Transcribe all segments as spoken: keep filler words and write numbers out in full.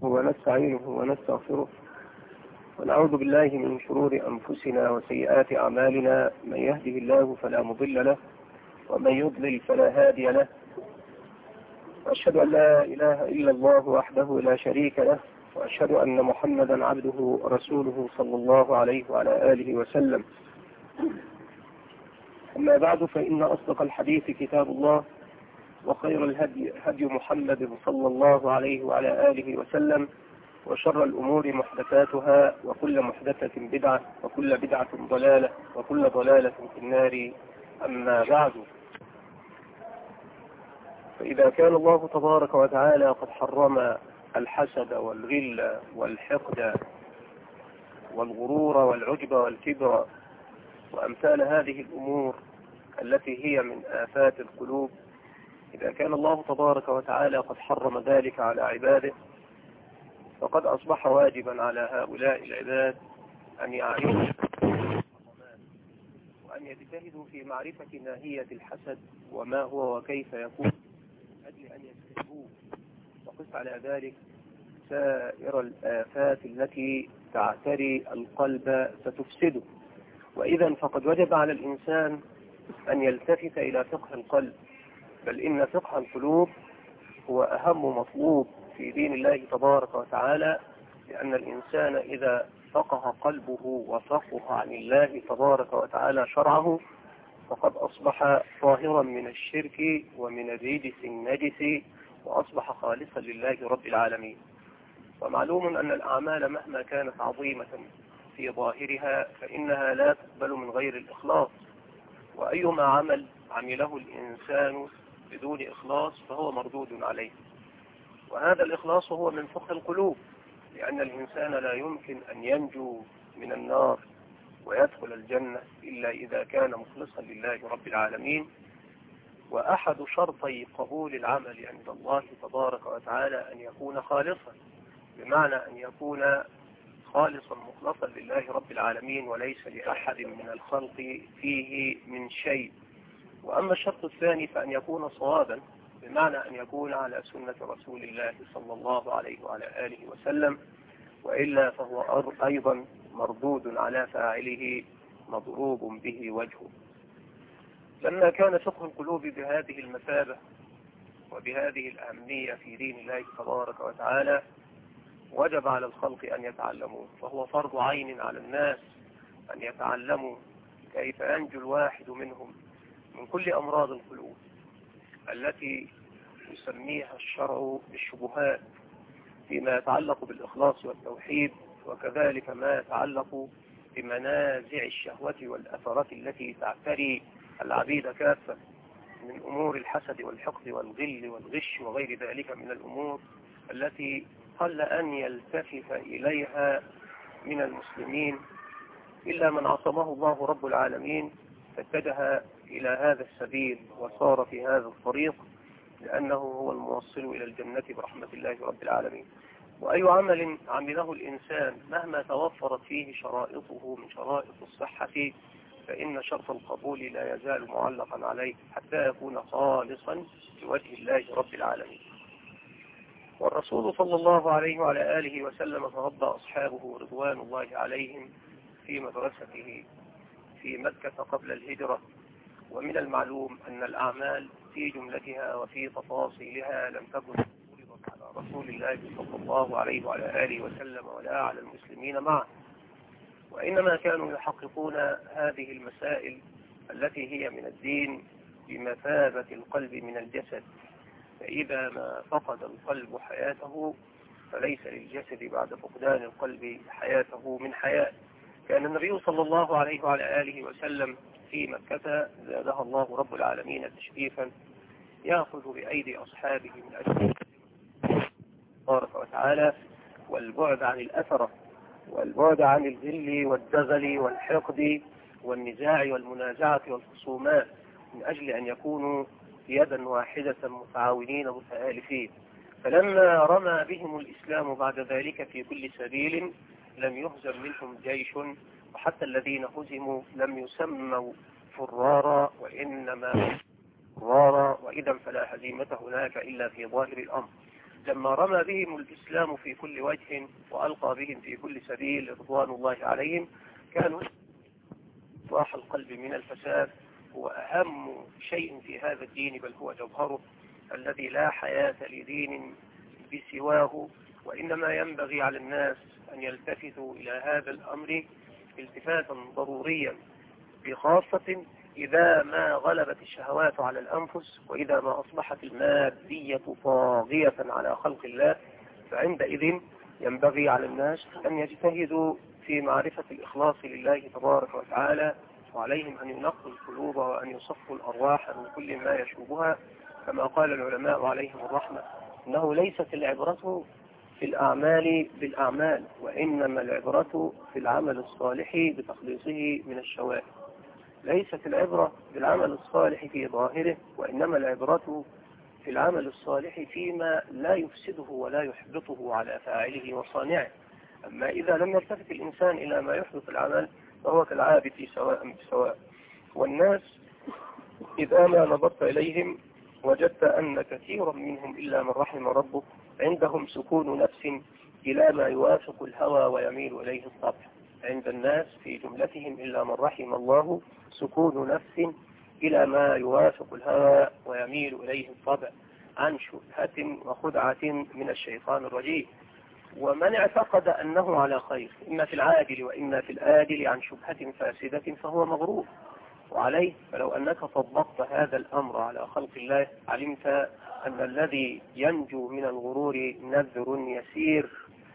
ونستعينه ونستغفره ونعوذ بالله من شرور أنفسنا وسيئات أعمالنا. من يهده الله فلا مضل له ومن يضلل فلا هادي له، وأشهد أن لا إله إلا الله وحده لا شريك له، وأشهد أن محمدا عبده ورسوله صلى الله عليه وعلى آله وسلم. أما بعد، فإن أصدق الحديث كتاب الله، وخير الهدي هدي محمد صلى الله عليه وعلى آله وسلم، وشر الأمور محدثاتها، وكل محدثة بدعة، وكل بدعة ضلالة، وكل ضلالة في النار. أما بعد، فإذا كان الله تبارك وتعالى قد حرم الحسد والغل والحقد والغرور والعجب والكبر وأمثال هذه الأمور التي هي من آفات القلوب، إذا كان الله تبارك وتعالى قد حرم ذلك على عباده، فقد أصبح واجبا على هؤلاء العباد أن يعرفوا وأن يجتهدوا في معرفة ماهية الحسد وما هو وكيف يكون، من أجل أن يجتنبوه، وقس على ذلك سائر الآفات التي تعتري القلب فتفسده. وإذا فقد وجب على الإنسان أن يلتفت إلى فقه القلب، بل إن فقه القلوب هو أهم مطلوب في دين الله تبارك وتعالى، لأن الإنسان إذا فقه قلبه وفقه عن الله تبارك وتعالى شرعه، فقد أصبح طاهرا من الشرك ومن الرجس النجس، وأصبح خالصا لله رب العالمين. ومعلوم أن الأعمال مهما كانت عظيمة في ظاهرها فإنها لا تقبل من غير الإخلاص، وأيما عمل عمله الإنسان بدون إخلاص فهو مردود عليه. وهذا الإخلاص هو من فقه القلوب، لأن الإنسان لا يمكن أن ينجو من النار ويدخل الجنة إلا إذا كان مخلصا لله رب العالمين. وأحد شرطي قبول العمل عند الله تبارك وتعالى أن يكون خالصا، بمعنى أن يكون خالصا مخلصا لله رب العالمين وليس لأحد من الخلق فيه من شيء. وأما الشرط الثاني فأن يكون صوابا، بمعنى أن يكون على سنة رسول الله صلى الله عليه وعلى آله وسلم، وإلا فهو أيضا مردود على فاعله مضروب به وجهه. لما كان فقه القلوب بهذه المثابة وبهذه الأهمية في دين الله تبارك وتعالى، وجب على الخلق أن يتعلموه، فهو فرض عين على الناس أن يتعلموا كيف ينجو الواحد منهم من كل أمراض القلوب التي يسميها الشرع بالشبهات فيما يتعلق بالإخلاص والتوحيد، وكذلك ما يتعلق بمنازع الشهوة والأثرات التي تعتري العبيد كافة من أمور الحسد والحقد والغل والغش وغير ذلك من الأمور التي قل أن يلتفت إليها من المسلمين إلا من عصمه الله رب العالمين، فاتجه إلى هذا السبيل وصار في هذا الطريق، لأنه هو الموصل إلى الجنة برحمة الله رب العالمين. وأي عمل عمله الإنسان مهما توفرت فيه شرائطه من شرائط الصحة، فإن شرط القبول لا يزال معلقا عليه حتى يكون خالصا لوجه الله رب العالمين. والرسول صلى الله عليه وعلى آله وسلم تربى أصحابه رضوان الله عليهم في مدرسته في مكة قبل الهجرة. ومن المعلوم أن الأعمال في جملتها وفي تفاصيلها لم تكن فرضت على رسول الله صلى الله عليه وعلى آله وسلم ولا على المسلمين معه، وإنما كانوا يحققون هذه المسائل التي هي من الدين بمثابة القلب من الجسد، فإذا ما فقد القلب حياته فليس للجسد بعد فقدان القلب حياته من حياة. كان النبي صلى الله عليه وعلى آله وسلم في مكة زادها الله رب العالمين تشريفا يأخذ بأيدي أصحابه من أجل تبارك وتعالى والبعد عن الأثرة والبعد عن الذل والدغل والحقد والنزاع والمنازعة والخصومات، من أجل أن يكونوا يدا واحدة متعاونين متآلفين. فلما رمى بهم الإسلام بعد ذلك في كل سبيل لم يهزم منهم جيش، وحتى الذين هزموا لم يسموا فرارا وإنما فرارا، وإذا فلا هزيمة هناك إلا في ظاهر الأمر. لما رمى بهم الإسلام في كل وجه وألقى بهم في كل سبيل رضوان الله عليهم، كانوا إصلاح القلب من الفساد هو أهم شيء في هذا الدين، بل هو جوهره الذي لا حياة لدين بسواه. وإنما ينبغي على الناس أن يلتفتوا إلى هذا الأمر التفاتا ضروريا، بخاصة إذا ما غلبت الشهوات على الأنفس، وإذا ما أصبحت المادية طاغية على خلق الله، فعندئذ ينبغي على الناس أن يجتهدوا في معرفة الإخلاص لله تبارك وتعالى، وعليهم أن ينقوا القلوب وأن يصفوا الأرواح من كل ما يشوبها، كما قال العلماء عليهم الرحمة: إنه ليست العبرة في الأعمال بالأعمال، وإنما العبرة في العمل الصالح بتخليصه من الشوائب. ليست العبرة بالعمل الصالح في ظاهره، وإنما العبرة في العمل الصالح فيما لا يفسده ولا يحبطه على فاعله وصانعه. أما إذا لم يلتفت الإنسان إلى ما يحبط العمل فهو كالعابد سواء بسواء. والناس إذا ما نظرت إليهم وجدت أن كثيرا منهم إلا من رحم ربك عندهم سكون نفس إلى ما يوافق الهوى ويميل إليه الطبع. عند الناس في جملتهم إلا من رحم الله سكون نفس إلى ما يوافق الهوى ويميل إليه الطبع عن شبهة وخدعة من الشيطان الرجيم. ومن اعتقد أنه على خير إما في العاجل وإما في الآجل عن شبهة فاسدة فهو مغرور. وعليه فلو أنك طبقت هذا الأمر على خلق الله علمت أن الذي ينجو من الغرور نذر يسير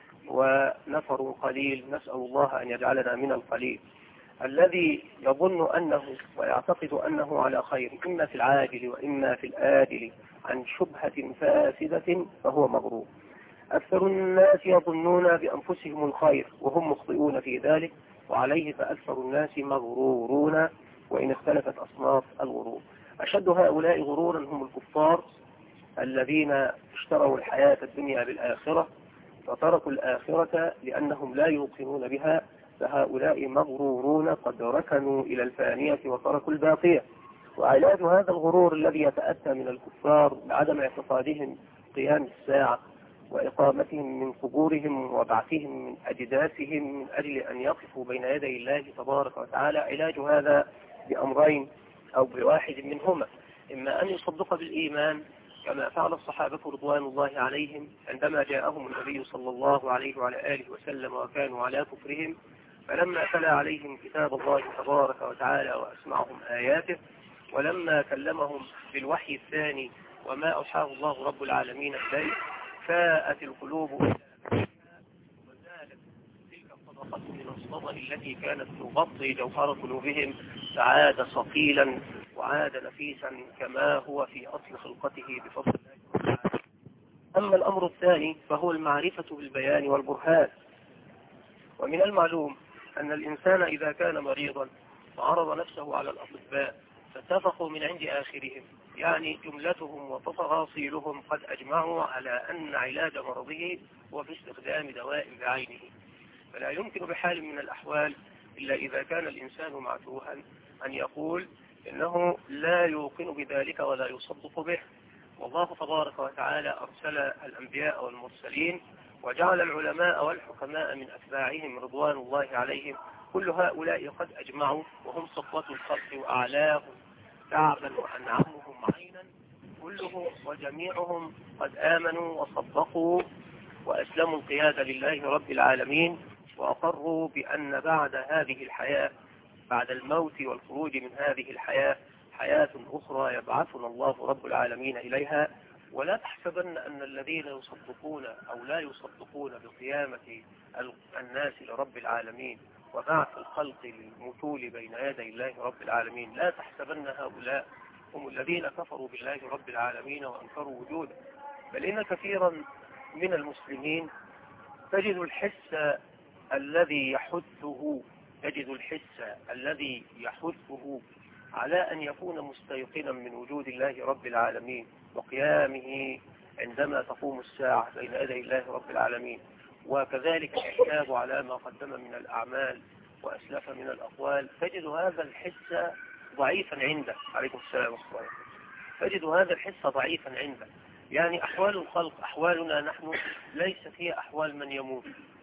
ونفر قليل، نسأل الله أن يجعلنا من القليل. الذي يظن أنه ويعتقد أنه على خير إما في العاجل وإما في الآجل عن شبهة فاسدة فهو مغرور. أكثر الناس يظنون بأنفسهم الخير وهم مخطئون في ذلك، وعليه فأكثر الناس مغرورون، وإن اختلفت أصناف الغرور. أشد هؤلاء غرورا هم الكفار الذين اشتروا الحياة الدنيا بالآخرة وتركوا الآخرة لأنهم لا يوقنون بها، فهؤلاء مغرورون قد ركنوا إلى الفانية وتركوا الباقية. وعلاج هذا الغرور الذي يتأتى من الكفار بعدم اعتقادهم قيام الساعة وإقامتهم من قبورهم وبعثهم من أجداثهم من أجل أن يقفوا بين يدي الله تبارك وتعالى، علاج هذا بأمرين أو بواحد منهما: إما أن يصدق بالإيمان كما فعل الصحابة رضوان الله عليهم عندما جاءهم النبي صلى الله عليه وعلى آله وسلم وكانوا على كفرهم، فلما تلا عليهم كتاب الله تبارك وتعالى وأسمعهم آياته، ولما كلمهم بالوحي الثاني وما أوحاه الله رب العالمين إليه، فاءت القلوب وزالت تلك الصدقة من الصدق التي كانت تغطي جوهر قلوبهم، فعاد صقيلا وعاد نفيسا كما هو في أصل خلقته بفضل الله تعالى. أما الأمر الثاني فهو المعرفة بالبيان والبرهان. ومن المعلوم أن الإنسان إذا كان مريضا وعرض نفسه على الأطباء فاتفقوا من عند آخرهم، يعني جملتهم وتفاصيلهم قد أجمعوا على أن علاج مرضه هو باستخدام دواء بعينه، فلا يمكن بحال من الأحوال إلا إذا كان الإنسان معتوها أن يقول إنه لا يوقن بذلك ولا يصدق به. والله تبارك وتعالى أرسل الأنبياء والمرسلين وجعل العلماء والحكماء من أتباعهم رضوان الله عليهم، كل هؤلاء قد أجمعوا وهم صفوة الخلق وأعلاهم تعبا وأنعمهم عينا، كلهم وجميعهم قد آمنوا وصدقوا وأسلموا القيادة لله رب العالمين، وأقروا بأن بعد هذه الحياة، بعد الموت والخروج من هذه الحياة، حياة أخرى يبعثنا الله رب العالمين إليها. ولا تحسبن أن الذين يصدقون أو لا يصدقون بقيامة الناس لرب العالمين وبعث الخلق للمثول بين يدي الله رب العالمين، لا تحسبن هؤلاء هم الذين كفروا بالله رب العالمين وأنكروا وجوده، بل إن كثيرا من المسلمين تجد الحس الذي يحثه تجد الحس الذي يحثه على أن يكون مستيقنا من وجود الله رب العالمين وقيامه عندما تقوم الساعة بين يدي الله رب العالمين، وكذلك الحساب على ما قدم من الأعمال وأسلف من الأقوال. تجد هذا الحس ضعيفا عنده. عليكم السلام ورحمة الله. تجد هذا الحس ضعيفا عنده، يعني أحوال الخلق أحوالنا نحن ليست هي أحوال من يموت،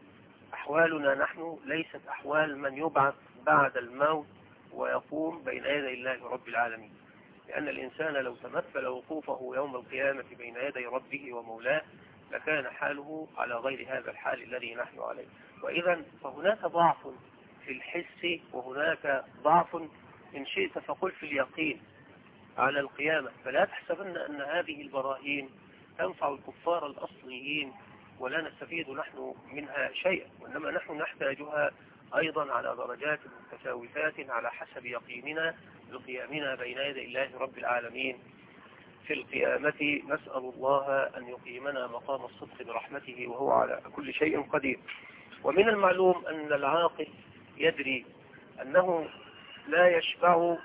أحوالنا نحن ليست أحوال من يبعث بعد الموت ويقوم بين يدي الله رب العالمين، لأن الإنسان لو تمثل وقوفه يوم القيامة بين يدي ربه ومولاه لكان حاله على غير هذا الحال الذي نحن عليه. وإذا فهناك ضعف في الحس وهناك ضعف إن شئت فقل في اليقين على القيامة. فلا تحسبن أن هذه البراهين تنفع الكفار الأصليين ولا نستفيد نحن منها شيئا، وإنما نحن نحتاجها أيضا على درجات متفاوتات على حسب يقيننا لقيامنا بين يدي الله رب العالمين في القيامة. نسأل الله أن يقيمنا مقام الصدق برحمته وهو على كل شيء قدير. ومن المعلوم أن العاقل يدري أنه لا يشبع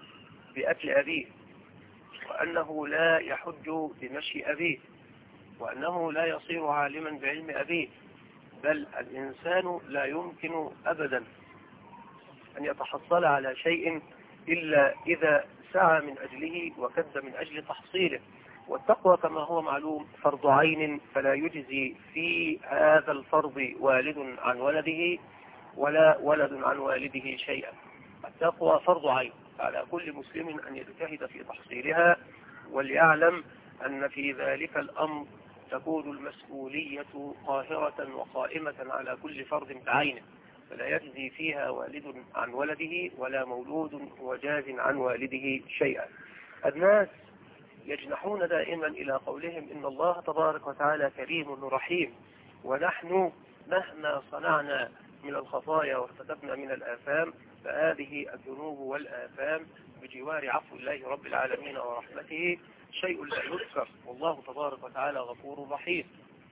بأكل أبيه، وأنه لا يحج بمشي أبيه، وأنه لا يصير عالما بعلم أبيه، بل الإنسان لا يمكن أبدا أن يتحصل على شيء إلا إذا سعى من أجله وكد من أجل تحصيله. والتقوى كما هو معلوم فرض عين، فلا يجزي في هذا الفرض والد عن ولده ولا ولد عن والده شيئا. التقوى فرض عين على كل مسلم أن يجتهد في تحصيلها، وليعلم أن في ذلك الأمر تكون المسؤولية قاهرة وقائمة على كل فرد بعينه، فلا يجزي فيها والد عن ولده ولا مولود وجاز عن والده شيئا. الناس يجنحون دائما إلى قولهم إن الله تبارك وتعالى كريم رحيم، ونحن مهما صنعنا من الخطايا وارتكبنا من الآثام فهذه الذنوب والآثام بجوار عفو الله رب العالمين ورحمته شيء لا يذكر، والله تبارك وتعالى غفور رحيم.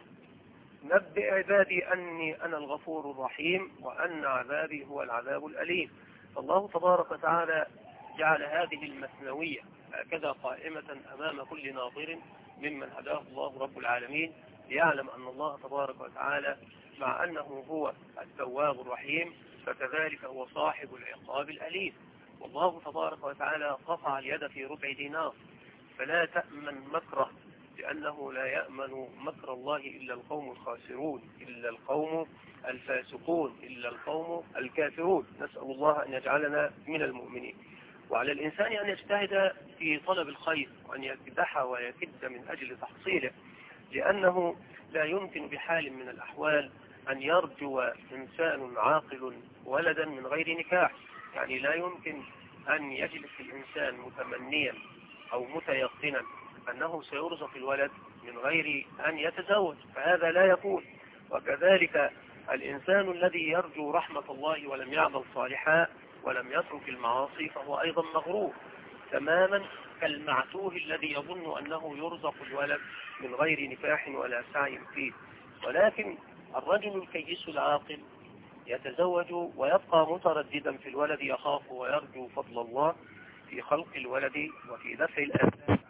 نبئ عبادي أني أنا الغفور الرحيم وأن عذابي هو العذاب الأليم. فالله تبارك وتعالى جعل هذه المثنوية هكذا قائمة أمام كل ناظر ممن هداه الله رب العالمين، ليعلم أن الله تبارك وتعالى مع أنه هو التواب الرحيم فكذلك هو صاحب العقاب الأليم. والله تبارك وتعالى قطع اليد في ربع دينار، فلا تأمن مكره، لأنه لا يأمن مكر الله إلا القوم الخاسرون، إلا القوم الفاسقون، إلا القوم الكافرون. نسأل الله أن يجعلنا من المؤمنين. وعلى الإنسان أن يجتهد في طلب الخير وأن يكدح ويكد من أجل تحصيله، لأنه لا يمكن بحال من الأحوال أن يرجو إنسان عاقل ولدا من غير نكاح. يعني لا يمكن أن يجلس الإنسان متمنيا أو متيقنا أنه سيرزق الولد من غير أن يتزوج، فهذا لا يكون. وكذلك الإنسان الذي يرجو رحمة الله ولم يعمل صالحا ولم يترك المعاصي فهو أيضا مغرور تماما كالمعتوه الذي يظن أنه يرزق الولد من غير نكاح ولا سعي فيه. ولكن الرجل الكيس العاقل يتزوج ويبقى مترددا في الولد، يخاف ويرجو فضل الله في خلق الولد وفي دفع الآفات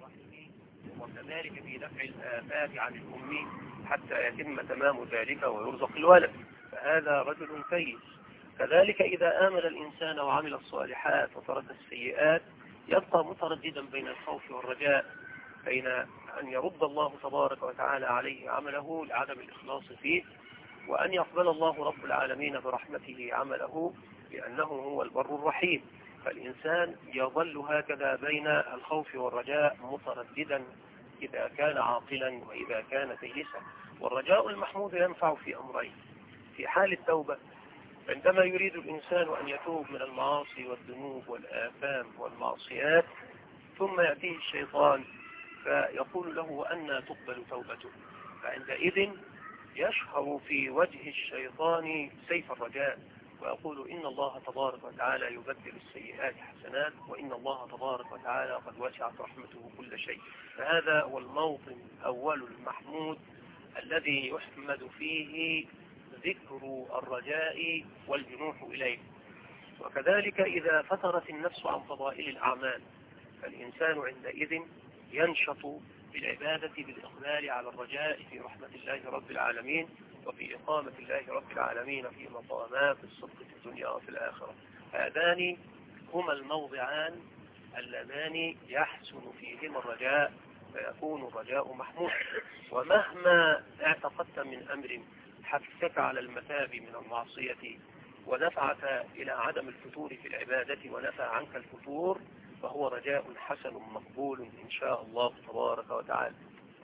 وكذلك في دفع الآفات عن الأم حتى يتم تمام ذلك ويرزق الولد، فهذا رجل كيس. كذلك إذا آمن الإنسان وعمل الصالحات وترك السيئات يبقى مترددا بين الخوف والرجاء، بين أن يرد الله تبارك وتعالى عليه عمله لعدم الإخلاص فيه، وأن يقبل الله رب العالمين برحمته عمله لأنه هو البر الرحيم. فالإنسان يظل هكذا بين الخوف والرجاء مترددا إذا كان عاقلا وإذا كان كيسا. والرجاء المحمود ينفع في أمرين: في حال التوبة عندما يريد الإنسان أن يتوب من المعاصي والذنوب والآثام والمعصيات، ثم يأتيه الشيطان فيقول له أن تقبل توبته، فعندئذ يشهر في وجه الشيطان سيف الرجاء ويقول إن الله تبارك وتعالى يبدل السيئات حسنات، وإن الله تبارك وتعالى قد وسعت رحمته كل شيء. فهذا هو الموطن الأول المحمود الذي يحمد فيه ذكر الرجاء والجنوح إليه. وكذلك إذا فترت النفس عن فضائل الأعمال فالإنسان عندئذ ينشط بالعبادة بالإقبال على الرجاء في رحمة الله رب العالمين وفي إقامة الله رب العالمين في مقامات الصدق في الدنيا وفي الآخرة. هذان هما الموضعان اللذان يحسن فيهما الرجاء فيكون الرجاء محمود. ومهما اعتقدت من أمر حثك على المثاب من المعصية ودفعك إلى عدم الفتور في العبادة ونفى عنك الفتور، فهو رجاء حسن مقبول إن شاء الله تبارك وتعالى.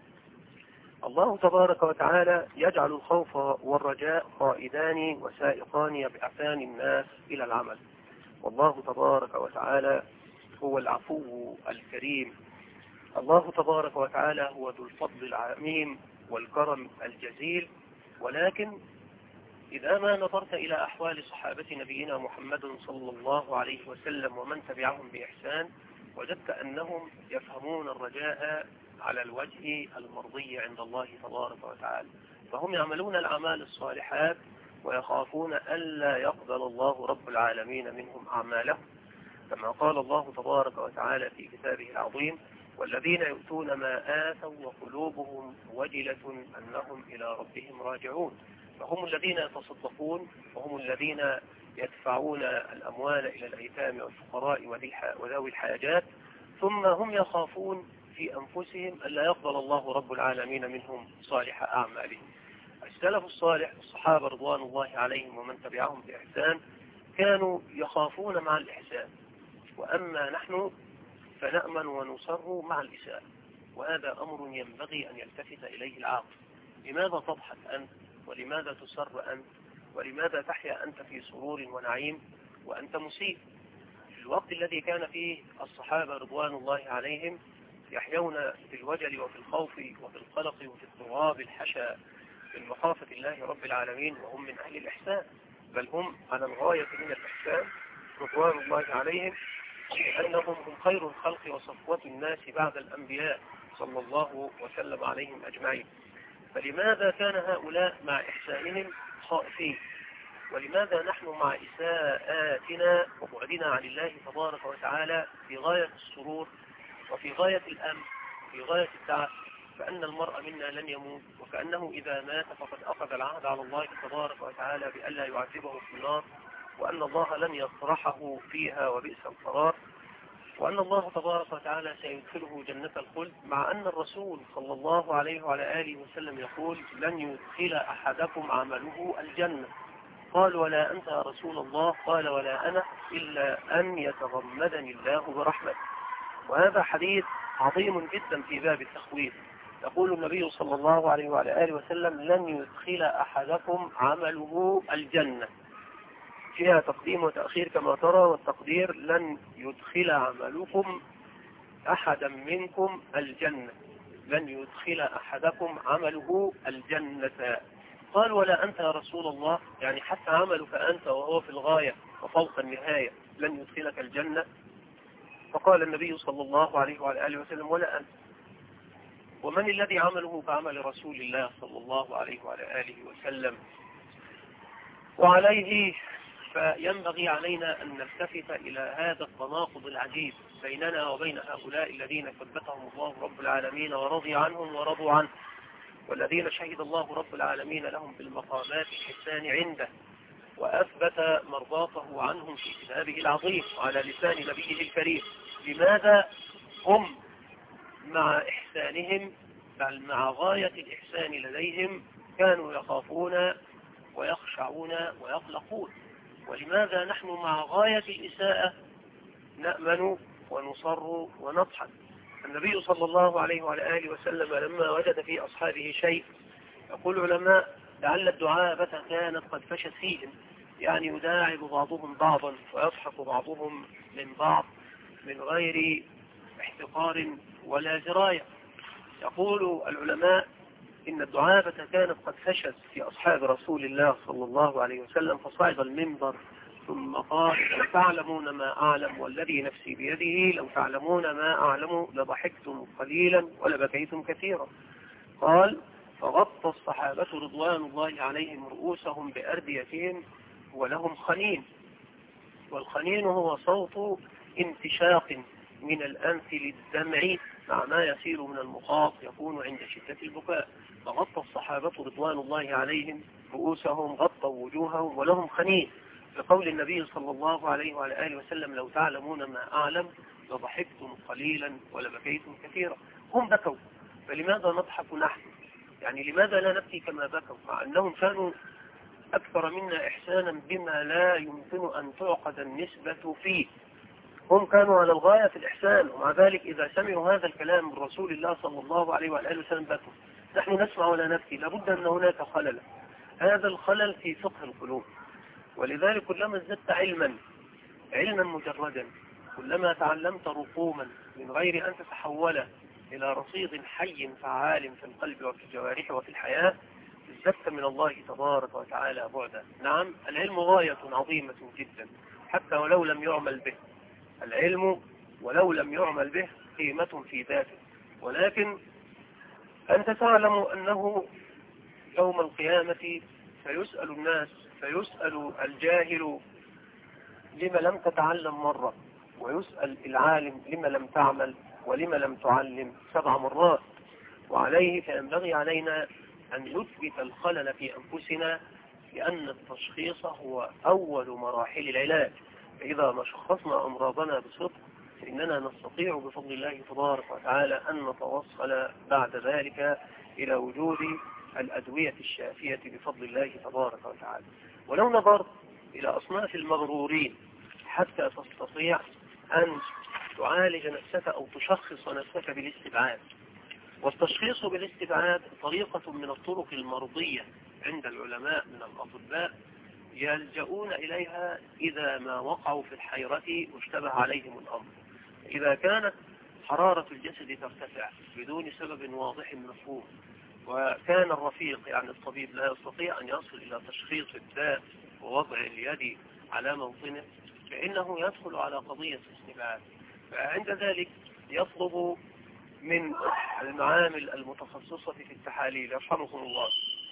الله تبارك وتعالى يجعل الخوف والرجاء قائدان وسائقان يبعثان الناس إلى العمل. والله تبارك وتعالى هو العفو الكريم، الله تبارك وتعالى هو ذو الفضل العميم والكرم الجزيل. ولكن إذا ما نظرت إلى أحوال صحابة نبينا محمد صلى الله عليه وسلم ومن تبعهم بإحسان، وجدت أنهم يفهمون الرجاء على الوجه المرضي عند الله تبارك وتعالى، فهم يعملون الأعمال الصالحات ويخافون ألا يقبل الله رب العالمين منهم أعمالهم، كما قال الله تبارك وتعالى في كتابه العظيم: والذين يؤتون ما آتوا وقلوبهم وجلة أنهم إلى ربهم راجعون. فهم الذين يتصدقون وهم الذين يدفعون الأموال إلى الأيتام والفقراء وذوي الحاجات، ثم هم يخافون في أنفسهم ألا يقبل الله رب العالمين منهم صالح أعمالهم. السلف الصالح الصحابة رضوان الله عليهم ومن تبعهم بإحسان كانوا يخافون مع الإحسان، وأما نحن فنأمن ونصر مع الإساءة، وهذا أمر ينبغي أن يلتفت إليه العاقل. لماذا تضحك أنت؟ ولماذا تسر أنت؟ ولماذا تحيا أنت في سرور ونعيم وأنت مسيء؟ في الوقت الذي كان فيه الصحابة رضوان الله عليهم يحيون في الوجل وفي الخوف وفي القلق وفي اضطراب الحشا من مخافة الله رب العالمين، وهم من أهل الإحسان، بل هم على الغاية من الإحسان رضوان الله عليهم، لأنهم هم خير الخلق وصفوة الناس بعد الأنبياء صلى الله وسلم عليهم أجمعين. فلماذا كان هؤلاء مع إحسانهم خائفين؟ ولماذا نحن مع إساءاتنا وبعدنا عن الله تبارك وتعالى في غاية السرور وفي غاية الأمن وفي غاية الدعاء؟ فأن المرء منا لن يموت، وكأنه إذا مات فقد أخذ العهد على الله تبارك وتعالى بألا يعذبه في النار، وأن الله لن يطرحه فيها وبئس القرار، وأن الله تبارك وتعالى سيدخله جنة الخلد، مع أن الرسول صلى الله عليه وعلى آله وسلم يقول: لن يدخل أحدكم عمله الجنة. قال: ولا أنت يا رسول الله؟ قال: ولا أنا، إلا أن يتغمدني الله برحمته. وهذا حديث عظيم جدا في باب التخويف. يقول النبي صلى الله عليه وعلى آله وسلم: لن يدخل أحدكم عمله الجنة، فيها تقديم وتأخير كما ترى، والتقدير: لن يدخل عملكم أحدا منكم الجنة، لن يدخل أحدكم عمله الجنة. قال: ولا أنت يا رسول الله؟ يعني حتى عملك أنت وهو في الغاية وفوق النهاية لن يدخلك الجنة؟ فقال النبي صلى الله عليه وعلى آله وسلم: ولا أنت. ومن الذي عمله كعمل رسول الله صلى الله عليه وعلى آله وسلم؟ وعليه فينبغي علينا أن نلتفت إلى هذا التناقض العجيب بيننا وبين هؤلاء الذين ثبتهم الله رب العالمين ورضي عنهم ورضوا عنه، والذين شهد الله رب العالمين لهم بالمقامات الحسان عنده، وأثبت مرضاته عنهم في كتابه العظيم على لسان نبيه الكريم. لماذا هم مع إحسانهم، بل مع غاية الإحسان لديهم، كانوا يخافون ويخشعون ويقلقون؟ ولماذا نحن مع غاية الإساءة نأمن ونصر ونضحك؟ النبي صلى الله عليه وعلى آله وسلم لما وجد في أصحابه شيء، يقول العلماء: لعل الدعابة كانت قد فشت فيهم، يعني يداعب بعضهم بعضا ويضحك بعضهم من بعض من غير احتقار ولا جراية. يقول العلماء: إن الدعابة كانت قد فشت في أصحاب رسول الله صلى الله عليه وسلم، فصعد المنبر ثم قال: لو تعلمون ما أعلم والذي نفسي بيده لو تعلمون ما أعلم لضحكتم قليلا ولبكيتم كثيرا. قال: فغطى الصحابة رضوان الله عليهم رؤوسهم بأرديتهم ولهم خنين، والخنين هو صوت انتشاق من الأنف للدمع مع ما يسير من المخاط يكون عند شدة البكاء. فغطى الصحابة رضوان الله عليهم رؤوسهم، غطوا وجوههم ولهم خنين، لقول النبي صلى الله عليه وعلى آله وسلم: لو تعلمون ما أعلم لضحكتم قليلا ولبكيتم كثيرا. هم بكوا، فلماذا نضحك نحن؟ يعني لماذا لا نبكي كما بكوا، مع أنهم كانوا أكثر منا إحسانا بما لا يمكن أن تعقد النسبة فيه. هم كانوا على الغاية في الإحسان، ومع ذلك إذا سمعوا هذا الكلام من رسول الله صلى الله عليه وآله وسلم بكوا. نحن نسمع ولا نبكي، لابد أن هناك خلل. هذا الخلل في فقه القلوب. ولذلك كلما ازددت علما علما مجردا، كلما تعلمت رقوما من غير أن تتحول إلى رصيد حي فعال في القلب وفي الجوارح وفي الحياة، ازددت من الله تبارك وتعالى بعدا. نعم، العلم غاية عظيمة جدا حتى ولو لم يعمل به. العلم ولو لم يعمل به قيمة في ذاته، ولكن أنت تعلم أنه يوم القيامة سيسأل الناس، فيسأل الجاهل لما لم تتعلم مرة، ويسأل العالم لما لم تعمل ولما لم تعلم سبع مرات. وعليه فينبغي علينا أن نثبت الخلل في أنفسنا، لأن التشخيص هو أول مراحل العلاج. فإذا ما شخصنا أمراضنا بصدق فإننا نستطيع بفضل الله تبارك وتعالى أن نتوصل بعد ذلك إلى وجود الأدوية الشافية بفضل الله تبارك وتعالى. ولو نظرت إلى أصناف المغرورين حتى تستطيع أن تعالج نفسك أو تشخص نفسك بالاستبعاد. والتشخيص بالاستبعاد طريقة من الطرق المرضية عند العلماء من الأطباء، يلجؤون إليها إذا ما وقعوا في الحيرة واشتبه عليهم الأمر. إذا كانت حرارة الجسد ترتفع بدون سبب واضح مفهوم، وكان الرفيق يعني الطبيب لا يستطيع أن يصل إلى تشخيص الداء ووضع اليد على موطنه، فإنه يدخل على قضية الاستبعاد. فعند ذلك يطلب من المعامل المتخصصة في التحاليل يرحمكم الله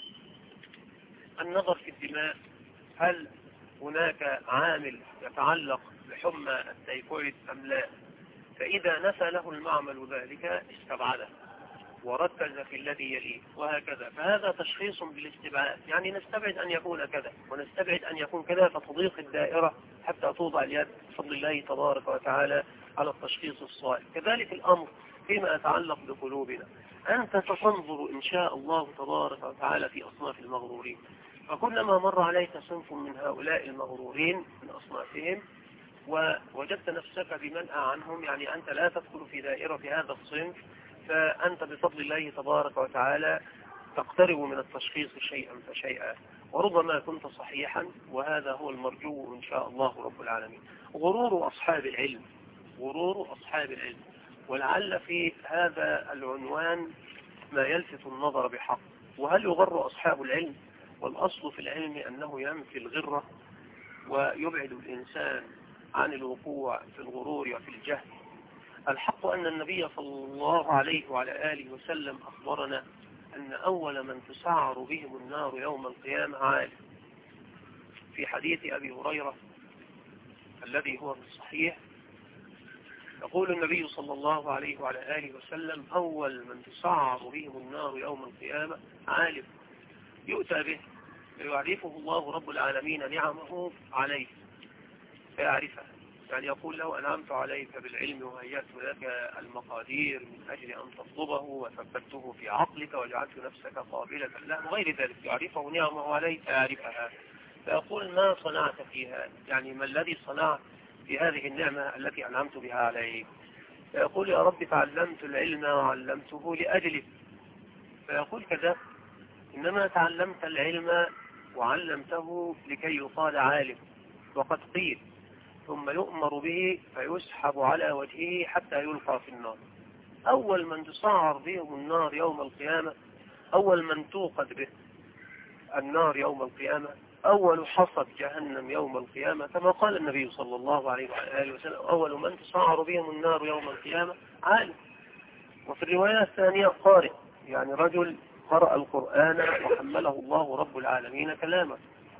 النظر في الدماء، هل هناك عامل يتعلق بحمى التيفويد أم لا. فإذا نفى له المعمل ذلك استبعده وركز في الذي يليه، وهكذا. فهذا تشخيص بالاستبعاد، يعني نستبعد أن يكون كذا ونستبعد أن يكون كذا، فتضيق الدائرة حتى توضع اليد بفضل الله تبارك وتعالى على التشخيص الصائب. كذلك الأمر فيما يتعلق بقلوبنا، أنت تنظر إن شاء الله تبارك وتعالى في أصناف المغرورين، فكلما مر عليك صنف من هؤلاء المغرورين من أصنافهم ووجدت نفسك بمنأى عنهم، يعني أنت لا تدخل في دائرة هذا الصنف، فأنت بفضل الله تبارك وتعالى تقترب من التشخيص شيئا فشيئا، وربما كنت صحيحا، وهذا هو المرجو إن شاء الله رب العالمين. غرور أصحاب العلم، غرور أصحاب العلم، ولعل في هذا العنوان ما يلفت النظر بحق. وهل يغر أصحاب العلم؟ والأصل في العلم أنه ينفي الغرة ويبعد الإنسان عن الوقوع في الغرور وفي الجهل. الحق أن النبي صلى الله عليه وعلى آله وسلم أخبرنا أن أول من تسعر بهم النار يوم القيامة عالم. في حديث أبي هريرة الذي هو في الصحيح يقول النبي صلى الله عليه وعلى آله وسلم: أول من تسعر بهم النار يوم القيامة عالم يؤتى به فيعرفه الله رب العالمين نعمه عليه فيعرفها، يعني يقول له: أنعمت عليك بالعلم وهيأت لك المقادير من أجل أن تطلبه وثبته في عقلك وجعلت نفسك قابلة له وغير ذلك، يعرفه نعمه عليه فيعرفها، فيقول: ما صنعت فيها، يعني ما الذي صنعت في هذه النعمة التي أنعمت بها عليك؟ فيقول: يا رب تعلمت العلم وعلمته لأجلك. فيقول: كذا، إنما تعلمت العلم وعلمته لكي يقال عالم، وقد قيل. ثم يؤمر به فيسحب على وجهه حتى يلقى في النار. أول من تسعر بهم النار يوم القيامة، أول من توقد به النار يوم القيامة، أول حصب جهنم يوم القيامة، كما قال النبي صلى الله عليه وآله وسلم: أول من تسعر بهم النار يوم القيامة عالم. وفي الرواية الثانية قارئ، يعني رجل قرأ القرآن وحمله الله رب العالمين كلامه،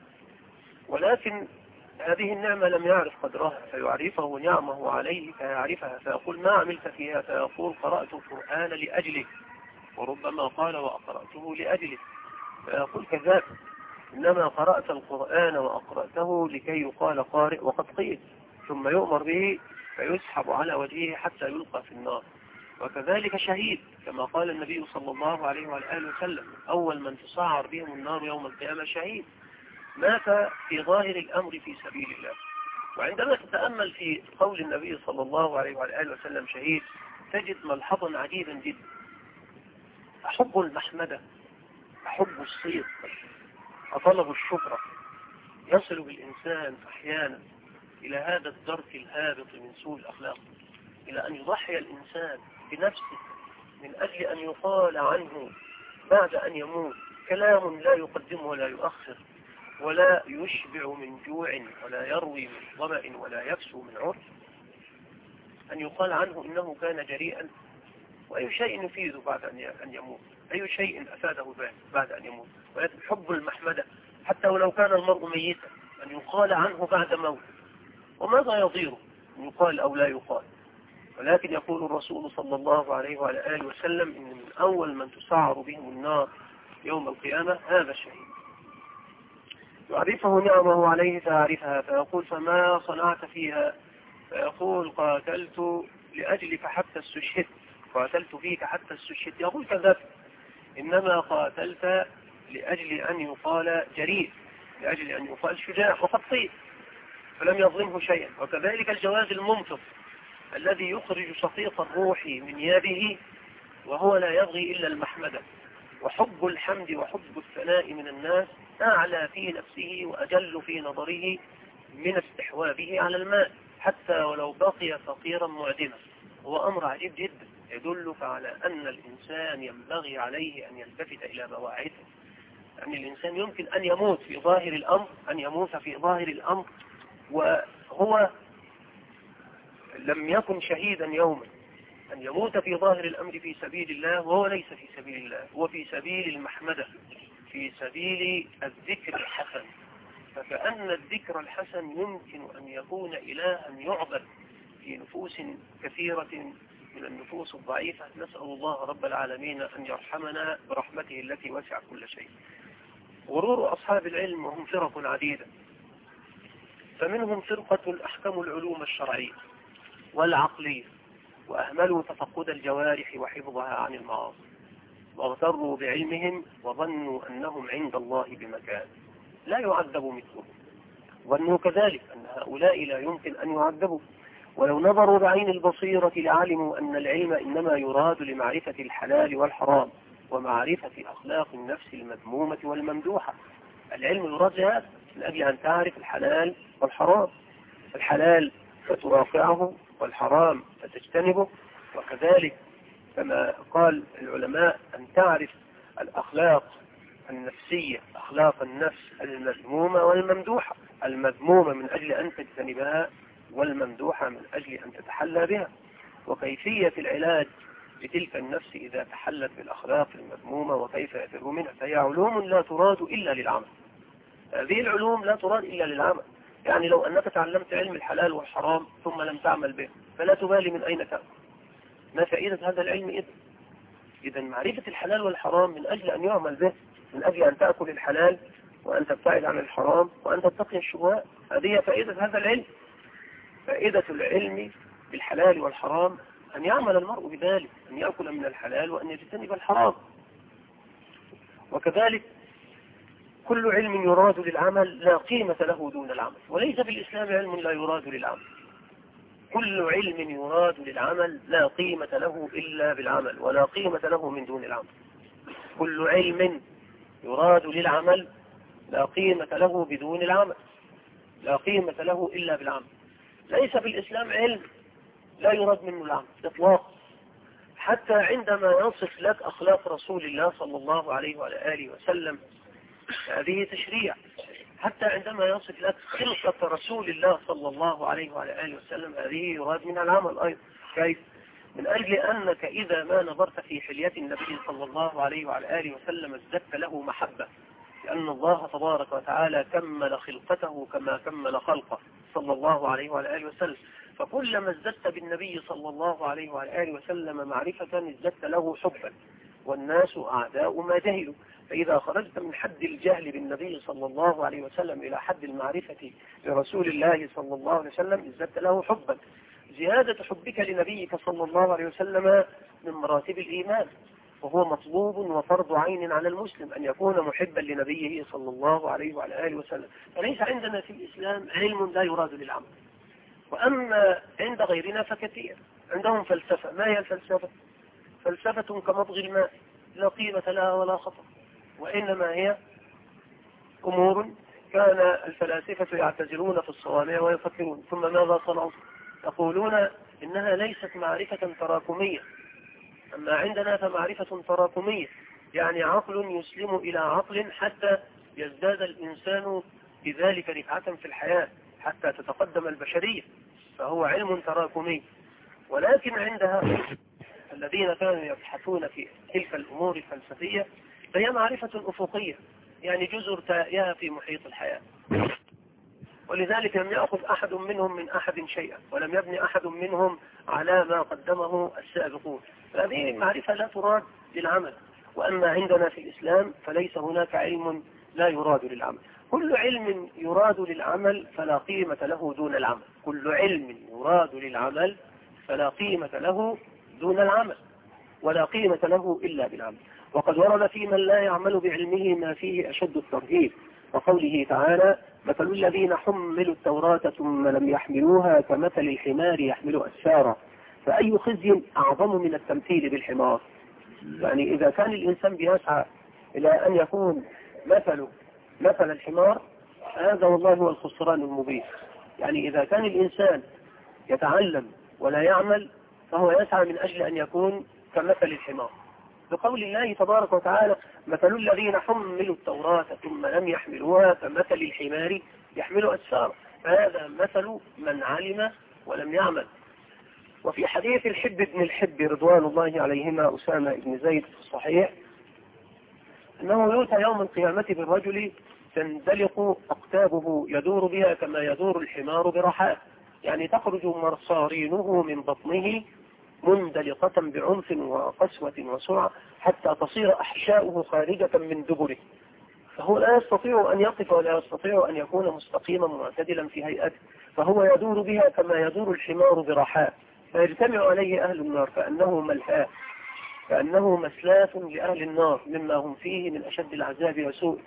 ولكن هذه النعمة لم يعرف قدرها، فيعرفه نعمه عليه فيعرفها، فيقول: ما عملت فيها؟ فيقول: قرأت القرآن لأجلك، وربما قال: وأقرأته لأجلك. فيقول: كذلك، إنما قرأت القرآن وأقرأته لكي يقال قارئ وقد قيل. ثم يؤمر به فيسحب على وجهه حتى يلقى في النار. وكذلك شهيد كما قال النبي صلى الله عليه وآله وسلم أول من تسعر بهم النار يوم القيامة شهيد مات في ظاهر الأمر في سبيل الله. وعندما تتأمل في قول النبي صلى الله عليه وآله وسلم شهيد تجد ملحظا عجيبا جدا. أحب المحمدة، أحب الصيت، أطلب الشكر، يصل بالإنسان أحيانا إلى هذا الدرك الهابط من سوء الأخلاق، إلى أن يضحي الإنسان بنفسه من أجل أن يقال عنه بعد أن يموت كلام لا يقدم ولا يؤخر ولا يشبع من جوع ولا يروي من ظمأ ولا يفسو من عرف، أن يقال عنه إنه كان جريئا. وأي شيء يفيده بعد أن يموت؟ أي شيء أفاده بعد أن يموت؟ ولكن حب المحمدة حتى ولو كان المرء ميتا أن يقال عنه بعد موت، وماذا يضيره أن يقال أو لا يقال؟ ولكن يقول الرسول صلى الله عليه وعلى آله وسلم إن من أول من تسعر بهم النار يوم القيامة هذا الشهيد. يعرفه نعمه عليه فيعرفها فيقول فما صنعت فيها؟ فيقول قاتلت لأجلك حتى استشهدت، قاتلت فيك حتى استشهدت. يقول كذلك إنما قاتلت لأجل أن يقال جريء، لأجل أن يقال شجاع وقد صيد فلم يظلمه شيئا. وكذلك الجواز المنفق الذي يخرج شقيق الروح من يده وهو لا يبغي إلا المحمدة، وحب الحمد وحب الثناء من الناس أعلى في نفسه وأجل في نظره من استحوابه على المال حتى ولو بقي فقيرا معدما. هو أمر عجيب جدا يدلك على أن الإنسان ينبغي عليه أن يلتفت إلى مواعيده، أن الإنسان يمكن أن يموت في ظاهر الأمر أن يموت في ظاهر الأمر وهو لم يكن شهيدا يوما، أن يموت في ظاهر الأمر في سبيل الله وهو ليس في سبيل الله، هو في سبيل المحمدة، في سبيل الذكر الحسن. فكأن الذكر الحسن يمكن أن يكون إلها يعبد في نفوس كثيرة من النفوس الضعيفة. نسأل الله رب العالمين أن يرحمنا برحمته التي وسعت كل شيء. غرور أصحاب العلم وهم فرق عديدة، فمنهم فرقة أحكموا العلوم الشرعية والعقلية وأهملوا تفقد الجوارح وحفظها عن المعاصي، واغتروا بعلمهم وظنوا أنهم عند الله بمكان لا يعذب مثلهم. ظنوا كذلك أن هؤلاء لا يمكن أن يعذبوا، ولو نظروا بعين البصيرة لعلموا أن العلم إنما يراد لمعرفة الحلال والحرام ومعرفة أخلاق النفس المذمومة والممدوحة. العلم يراد لهذا من أجل أن تعرف الحلال والحرام، الحلال فتراقعه والحرام فتجتنبه. وكذلك كما قال العلماء أن تعرف الأخلاق النفسية، أخلاق النفس المذمومة والممدوحة، المذمومة من أجل أن تجتنبها والممدوحة من أجل أن تتحلى بها، وكيفية العلاج لتلك النفس إذا تحلت بالأخلاق المذمومة وكيف يفر منها. فهي علوم لا تراد إلا للعمل، هذه العلوم لا تراد إلا للعمل. يعني لو أنك تعلمت علم الحلال والحرام ثم لم تعمل به فلا تبالي من أين تأكل، ما فائدة هذا العلم إذن؟ إذا معرفة الحلال والحرام من أجل أن يعمل به، من أجل أن تأكل الحلال وأن تبتعد عن الحرام وأن تتقي الشبهات، هذه فائدة هذا العلم. فائدة العلم بالحلال والحرام أن يعمل المرء بذلك، أن يأكل من الحلال وأن يجتنب الحرام. وكذلك كل علم يراد للعمل لا قيمة له دون العمل، وليس في الإسلام علم لا يراد للعمل. كل علم يراد للعمل لا قيمة له إلا بالعمل ولا قيمة له من دون العمل. كل علم يراد للعمل لا قيمة له بدون العمل، لا قيمة له إلا بالعمل. ليس في الإسلام علم لا يراد منه العمل إطلاقا. حتى عندما يصف لك أخلاق رسول الله صلى الله عليه وعلى آله وسلم هذه تشريع. حتى عندما يصف لك خلقة رسول الله صلى الله عليه وعلى آله وسلم هذه يراد منها العمل أيضا. كيف؟ من أجل أنك إذا ما نظرت في حلية النبي صلى الله عليه وعلى آله وسلم ازددت له محبة، لأن الله تبارك وتعالى كمل خلقته كما كمل خلقه صلى الله عليه وعلى آله وسلم. فكلما ازددت بالنبي صلى الله عليه وعلى آله وسلم معرفة ازددت له حبا، والناس أعداء ما جهلوا. فإذا خرجت من حد الجهل بالنبي صلى الله عليه وسلم إلى حد المعرفة برسول الله صلى الله عليه وسلم ازددت له حبا. زيادة حبك لنبيك صلى الله عليه وسلم من مراتب الإيمان، وهو مطلوب وفرض عين على المسلم أن يكون محبا لنبيه صلى الله عليه وعلى آله وسلم. فليس عندنا في الإسلام علم لا يراد للعمل. وأما عند غيرنا فكثير، عندهم فلسفة. ما هي الفلسفة؟ فلسفة كمضغ الماء لا قيمة لها ولا خطر، وإنما هي أمور كان الفلاسفة يعتزلون في الصوامع ويفكرون. ثم ماذا صنعوا؟ يقولون إنها ليست معرفة تراكمية، أما عندنا فمعرفة تراكمية، يعني عقل يسلم إلى عقل حتى يزداد الإنسان بذلك رفعة في الحياة، حتى تتقدم البشرية، فهو علم تراكمي. ولكن عندها الذين كانوا يبحثون في تلك الأمور الفلسفية فهي معرفة أفقية، يعني جزر تائها في محيط الحياة، ولذلك لم يأخذ أحد منهم من أحد شيئا، ولم يبني أحد منهم على ما قدمه السابقون. فهذه المعرفة لا تراد للعمل. وأما عندنا في الإسلام فليس هناك علم لا يراد للعمل. كل علم يراد للعمل فلا قيمة له دون العمل. كل علم يراد للعمل فلا قيمة له دون العمل، ولا قيمة له إلا بالعمل. وقد ورد في من لا يعمل بعلمه ما فيه أشد الترهيب، وقوله تعالى: مثل الذين حملوا التوراة ثم لم يحملوها كمثل الحمار يحمل أسفارا. فأي خزي أعظم من التمثيل بالحمار؟ يعني إذا كان الإنسان بيسعى إلى أن يكون مثل مثل الحمار، هذا والله هو الخسران المبين. يعني إذا كان الإنسان يتعلم ولا يعمل فهو يسعى من أجل أن يكون كمثل الحمار. بقول الله تبارك وتعالى: مثل الذين حملوا التوراة ثم لم يحملوها كمثل الحمار يحمل أسفارا. فهذا مثل من علم ولم يعمل. وفي حديث الحب بن الحب رضوان الله عليهما أسامة بن زيد الصحيح أنه يؤتى يوم القيامة بالرجل تندلق أقتابه يدور بها كما يدور الحمار برحاه، يعني تخرج مرصارينه من بطنه مندلقة بعنف وقسوة وسرعة حتى تصير أحشاؤه خارجة من دبره، فهو لا يستطيع أن يقف ولا يستطيع أن يكون مستقيما معتدلا في هيئته، فهو يدور بها كما يدور الحمار برحاه، فيجتمع عليه أهل النار كأنه ملهاه، كأنه مسلاف لأهل النار مما هم فيه من أشد العذاب وسوء.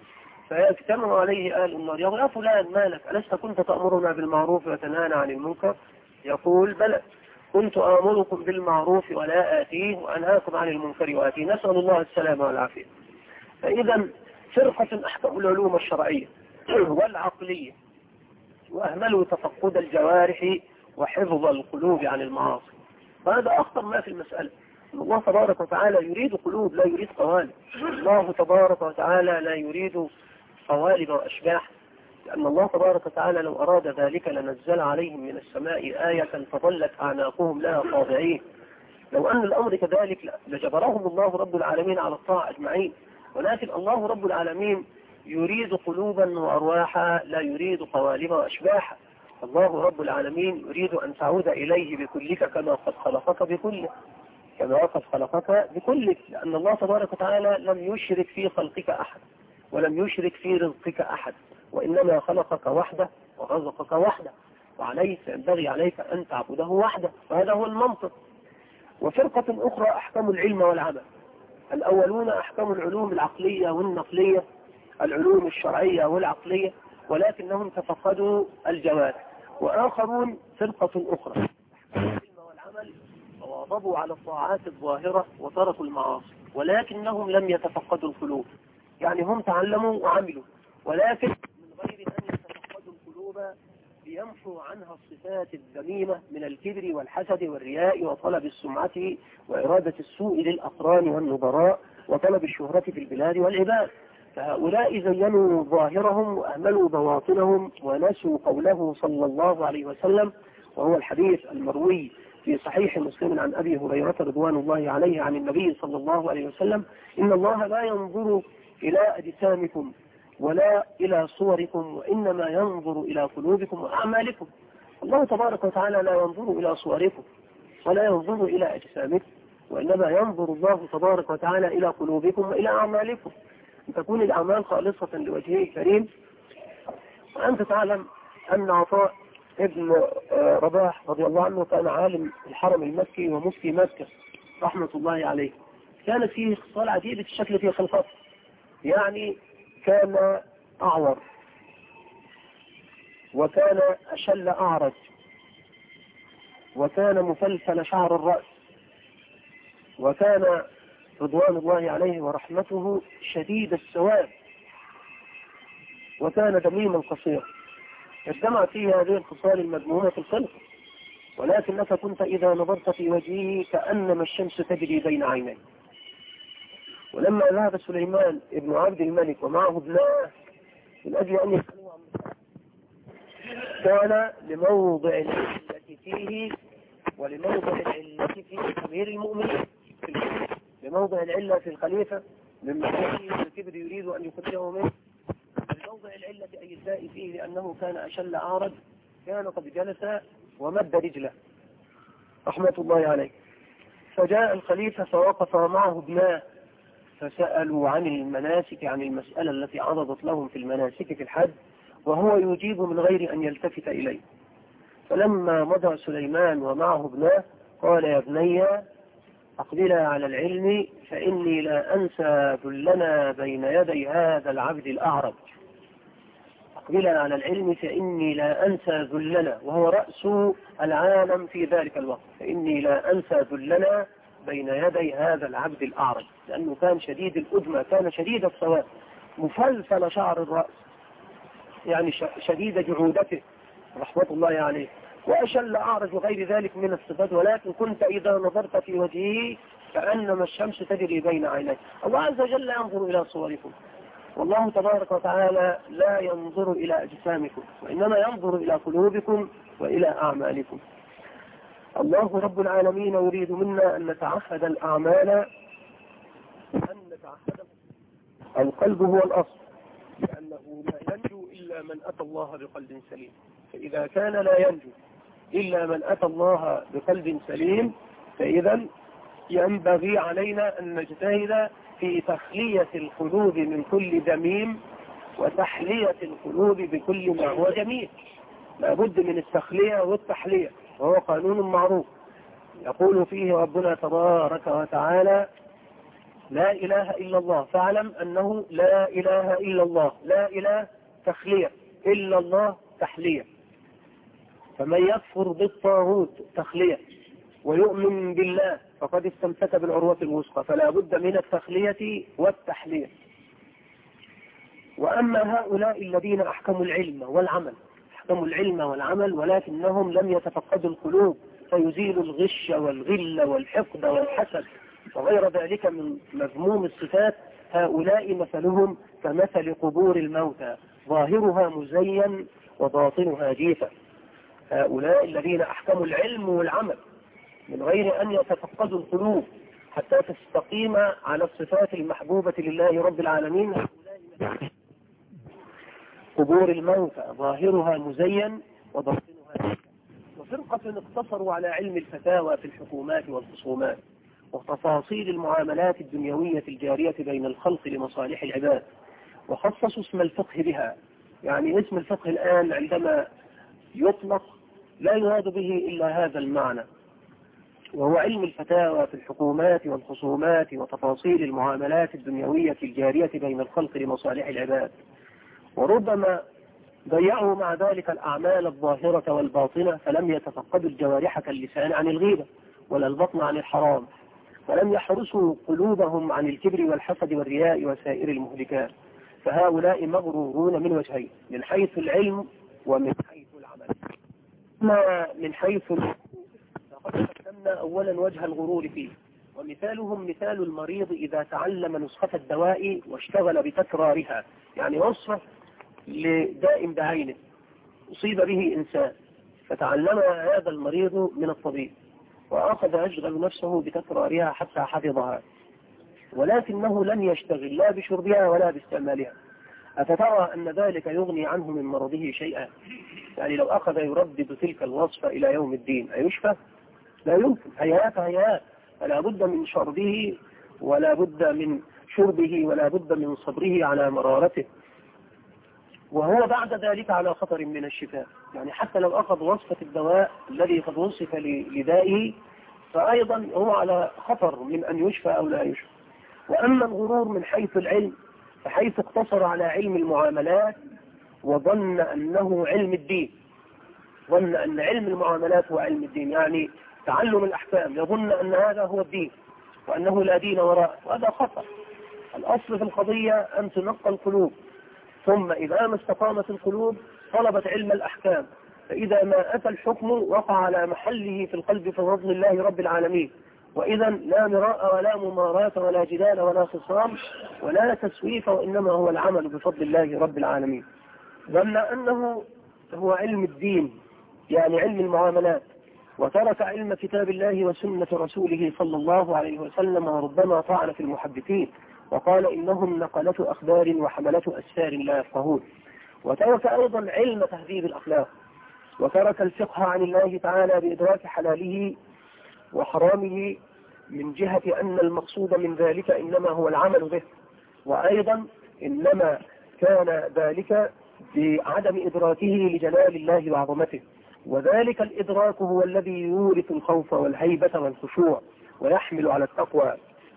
فيجتمع عليه أهل النار: يقول: يا فلان مالك؟ ألست كنت تأمرنا بالمعروف وتنهانا عن المنكر؟ يقول: بلى، كنت آمركم بالمعروف ولا آتيه وأنهاكم عن المنكر وآتيه. نسأل الله السلامة والعافية. فإذا فرقة أحكموا العلوم الشرعية والعقلية وأهملوا تفقد الجوارح وحفظ القلوب عن المعاصي. فهذا أخطر ما في المسألة. الله تبارك وتعالى يريد قلوب لا يريد قوالب. الله تبارك وتعالى لا يريد قوالب وأشباح، لأن الله تبارك وتعالى لو أراد ذلك لنزل عليهم من السماء آية فظلت أعناقهم لها خاضعين. لو أن الأمر كذلك لجبرهم الله رب العالمين على الطاعة أجمعين، ولكن الله رب العالمين يريد قلوبا وأرواحا لا يريد قوالب وأشباحا. الله رب العالمين يريد أن تعود إليه بكلك كما قد خلقك بكلك كما قد خلقك بكلك، لأن الله تبارك وتعالى لم يشرك في خلقك أحد ولم يشرك في رزقك أحد، وإنما خلقك وحده ورزقك وحده، وعليك ينبغي عليك أن تعبده وحده، وهذا هو المنطق. وفرقة أخرى أحكموا العلم والعمل. الأولون أحكموا العلوم العقلية والنقلية، العلوم الشرعية والعقلية، ولكنهم تفقدوا الجوارح. وآخرون فرقة أخرى أحكموا العلم والعمل وواظبوا على الطاعات الظاهرة وتركوا المعاصي، ولكنهم لم يتفقدوا القلوب. يعني هم تعلموا وعملوا، ولكن من غير أن يتفقدوا القلوب ليمحوا عنها الصفات الذميمة من الكبر والحسد والرياء وطلب السمعة وإرادة السوء للأقران والنظراء وطلب الشهرة في البلاد والعباد. فهؤلاء زينوا ظاهرهم وأهملوا بواطنهم ونسوا قوله صلى الله عليه وسلم، وهو الحديث المروي في صحيح مسلم عن أبي هريرة رضوان الله عليه عن النبي صلى الله عليه وسلم: إن الله لا ينظر إلى أجسامكم ولا إلى صوركم وإنما ينظر إلى قلوبكم وأعمالكم. الله تبارك وتعالى لا ينظر إلى صوركم ولا ينظر إلى أجسامكم، وإنما ينظر الله تبارك وتعالى إلى قلوبكم وإلى أعمالكم، أن تكون الأعمال خالصة لوجهه الكريم. وأنت تعلم أن عطاء ابن رباح رضي الله عنه كان عالم الحرم المكي ومفتي مكة رحمة الله عليه. كانت فيه خصال عجيبة الشكل في خلقته، يعني كان أعور، وكان أشل أعرج، وكان مفلفل شعر الرأس، وكان رضوان الله عليه ورحمته شديد السواد، وكان دميما قصيرا. اجتمعت فيه هذه الخصال المذمومة في الخلق، ولكنك كنت إذا نظرت في وجهه كأنما الشمس تجري بين عينيه. ولما ذهب سليمان ابن عبد الملك ومعه ابناه من أجل أن يسألوه عن مصر، كان لموضع العلة فيه ولموضع العلة في أمير المؤمنين، لموضع العلة في الخليفة من مكانه الكبر يريد أن يخرجه منه، لموضع العلة أي الداء فيه لأنه كان أشل أعرج، كان قد جلس ومد رجله رحمة الله عليه. فجاء الخليفة فوقف معه ابناه فسألوا عن المناسك، عن المسألة التي عرضت لهم في المناسك في الحج، وهو يجيب من غير أن يلتفت إليه. فلما مضى سليمان ومعه ابناه قال: يا ابني أقبلا على العلم فإني لا أنسى ذلنا بين يدي هذا العبد الأعرج. أقبلا على العلم فإني لا أنسى ذلنا، وهو رأس العالم في ذلك الوقت، فإني لا أنسى ذلنا بين يدي هذا العبد الأعرج، لأنه كان شديد الأدمى، كان شديد السواد، مفلفل شعر الرأس، يعني شديد جعودته رحمة الله عليه، وأشل أعرج وغير ذلك من الصفات، ولكن كنت إذا نظرت في وجهه كأنما الشمس تجري بين عينيه. الله عز وجل ينظر إلى صوركم، والله تبارك وتعالى لا ينظر إلى أجسامكم، وإنما ينظر إلى قلوبكم وإلى أعمالكم. الله رب العالمين يريد منا أن نتعهد الأعمال، أن نتعهد القلب هو الأصل، لأنه لا ينجو إلا من أتى الله بقلب سليم. فإذا كان لا ينجو إلا من أتى الله بقلب سليم، فإذا ينبغي علينا أن نجتهد في تخلية القلوب من كل ذميم وتحلية القلوب بكل ما هو جميل. لا بد من التخلية والتحلية، وهو قانون معروف يقول فيه ربنا تبارك وتعالى: لا إله إلا الله، فاعلم أنه لا إله إلا الله، لا إله تخلية، إلا الله تحلية. فمن يكفر بالطاغوت تخلية ويؤمن بالله فقد استمسك بالعروة الوثقى، فلا بد من التخلية والتحلية. وأما هؤلاء الذين أحكموا العلم والعمل، أحكموا العلم والعمل ولكنهم لم يتفقدوا القلوب فيزيلوا الغش والغل والحقد والحسد وغير ذلك من مذموم الصفات، هؤلاء مثلهم كمثل قبور الموتى، ظاهرها مزين وباطنها جيفة. هؤلاء الذين أحكموا العلم والعمل من غير أن يتفقدوا القلوب حتى تستقيم على الصفات المحبوبة لله رب العالمين، هؤلاء قبور الموتى ظاهرها مزين وباطنها جيفة. وفرقة اقتصروا على علم الفتاوى في الحكومات والخصومات وتفاصيل المعاملات الدنيوية الجارية بين الخلق لمصالح العباد، وخصصوا اسم الفقه بها. يعني اسم الفقه الآن عندما يطلق لا يراد به إلا هذا المعنى، وهو علم الفتاوى في الحكومات والخصومات وتفاصيل المعاملات الدنيوية الجارية بين الخلق لمصالح العباد. وربما ضيعوا مع ذلك الأعمال الظاهرة والباطنة، فلم يتفقدوا الجوارح كاللسان عن الغيبة ولا البطن عن الحرام، ولم يحرسوا قلوبهم عن الكبر والحسد والرياء وسائر المهلكات. فهؤلاء مغرورون من وجهين، من حيث العلم ومن حيث العمل. ما من حيث فقد قدمنا أولا وجه الغرور فيه، ومثالهم مثال المريض إذا تعلم نسخة الدواء واشتغل بتكرارها، يعني وصفه لداء بعينه أصيب به إنسان فتعلم هذا المريض من الطبيب وأخذ يشغل نفسه بتكرارها حتى حفظها، ولكنه لم يشتغل لا بشربها ولا باستعمالها. أفترى أن ذلك يغني عنه من مرضه شيئا؟ يعني لو أخذ يردد تلك الوصفة إلى يوم الدين أيشفى؟ لا يمكن، هيهات هيهات. فلا بد من شربه ولا بد من شربه ولا بد من صبره على مرارته. وهو بعد ذلك على خطر من الشفاء. يعني حتى لو أخذ وصفة الدواء الذي قد وصف لدائه فأيضا هو على خطر من أن يشفى أو لا يشفى. وأما الغرور من حيث العلم فحيث اقتصر على علم المعاملات وظن أنه علم الدين، ظن أن علم المعاملات هو علم الدين، يعني تعلم الأحكام، يظن أن هذا هو الدين وأنه لا دين وراء، وهذا خطأ. الأصل في القضية أن تنقى القلوب، ثم إذا ما استقامت القلوب طلبت علم الأحكام، فإذا ما أتى الحكم وقع على محله في القلب فضل الله رب العالمين. وإذا لا مراء ولا مماراة ولا جدال ولا خصام ولا تسويف، وإنما هو العمل بفضل الله رب العالمين. ظن أنه هو علم الدين يعني علم المعاملات، وترك علم كتاب الله وسنة رسوله صلى الله عليه وسلم، وربما طعن في المحدثين وقال إنهم نقلة أخبار وحملة أسفار لا يفقهون. وترك أيضا علم تهذيب الأخلاق، وترك الفقه عن الله تعالى بإدراك حلاله وحرامه من جهة أن المقصود من ذلك إنما هو العمل به، وأيضا إنما كان ذلك بعدم إدراكه لجلال الله وعظمته، وذلك الإدراك هو الذي يورث الخوف والهيبة والخشوع ويحمل على التقوى.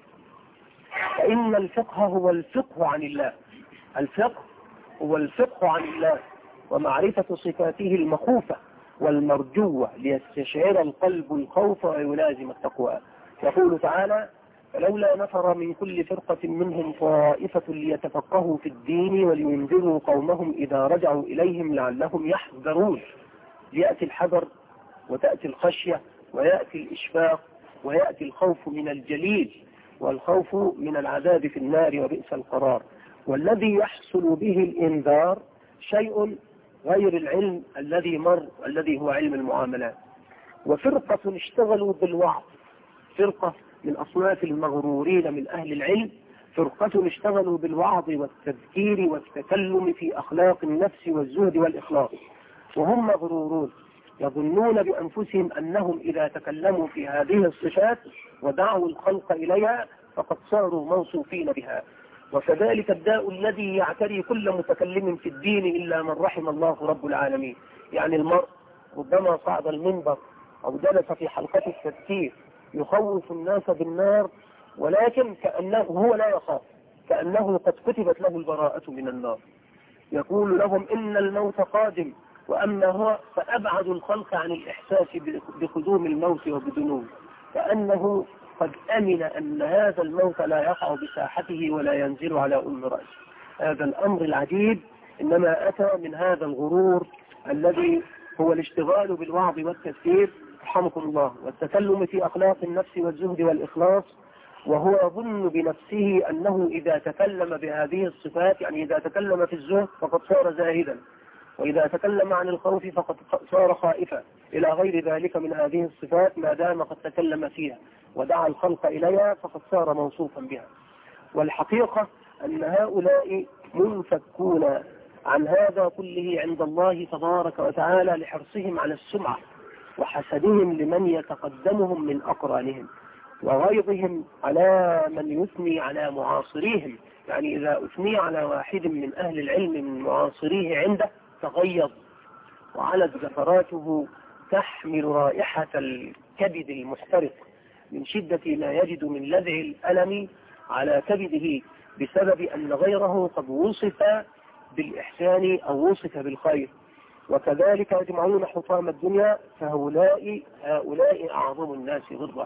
فإن الفقه هو الفقه عن الله، الفقه هو الفقه عن الله ومعرفة صفاته المخوفة والمرجوة ليستشعر القلب الخوف ويلازم التقوى. يقول تعالى: فلولا نفر من كل فرقة منهم طائفة ليتفقهوا في الدين ولينذروا قومهم إذا رجعوا إليهم لعلهم يحذرون. يأتي الحذر وتأتي الخشية ويأتي الإشفاق ويأتي الخوف من الجليل والخوف من العذاب في النار وبئس القرار. والذي يحصل به الإنذار شيء غير العلم الذي مر الذي هو علم المعاملات. وفرقة اشتغلوا بالوعظ، فرقة من أصناف المغرورين من أهل العلم، فرقة اشتغلوا بالوعظ والتذكير والتكلم في أخلاق النفس والزهد والإخلاص، وهم مغرورون يظنون بأنفسهم أنهم إذا تكلموا في هذه الصفات ودعوا الخلق إليها فقد صاروا موصوفين بها. وكذلك الداء الذي يعتري كل متكلم في الدين إلا من رحم الله رب العالمين. يعني المرء ربما صعد المنبر أو جلس في حلقة التذكير يخوف الناس بالنار، ولكن كأنه هو لا يخاف، كأنه قد كتبت له البراءة من النار. يقول لهم إن الموت قادم، وأما هو فأبعد الخلق عن الإحساس بقدوم الموت وبدنوه، كأنه قد أمن أن هذا الموت لا يقع بساحته ولا ينزل على أم رأسه. هذا الأمر العجيب إنما أتى من هذا الغرور الذي هو الاشتغال بالوعظ والتذكير رحمكم الله والتكلم في أخلاق النفس والزهد والإخلاص، وهو يظن بنفسه أنه إذا تكلم بهذه الصفات، يعني إذا تكلم في الزهد فقد صار زاهدا، وإذا تكلم عن الخوف فقد صار خائفا، إلى غير ذلك من هذه الصفات ما دام قد تكلم فيها ودعا الخلق إليها فقد صار موصوفا بها. والحقيقة أن هؤلاء منفكون عن هذا كله عند الله تبارك وتعالى لحرصهم على السمعة وحسدهم لمن يتقدمهم من أقرانهم وغيظهم على من يثني على معاصريهم. يعني إذا أثني على واحد من أهل العلم من معاصريه عنده تغيظ وعلت زفراته تحمل رائحة الكبد المحترق من شدة ما يجد من لذع الألم على كبده بسبب أن غيره قد وصف بالإحسان أو وصف بالخير. وكذلك يجمعون حطام الدنيا، فهؤلاء هؤلاء أعظم الناس غرة.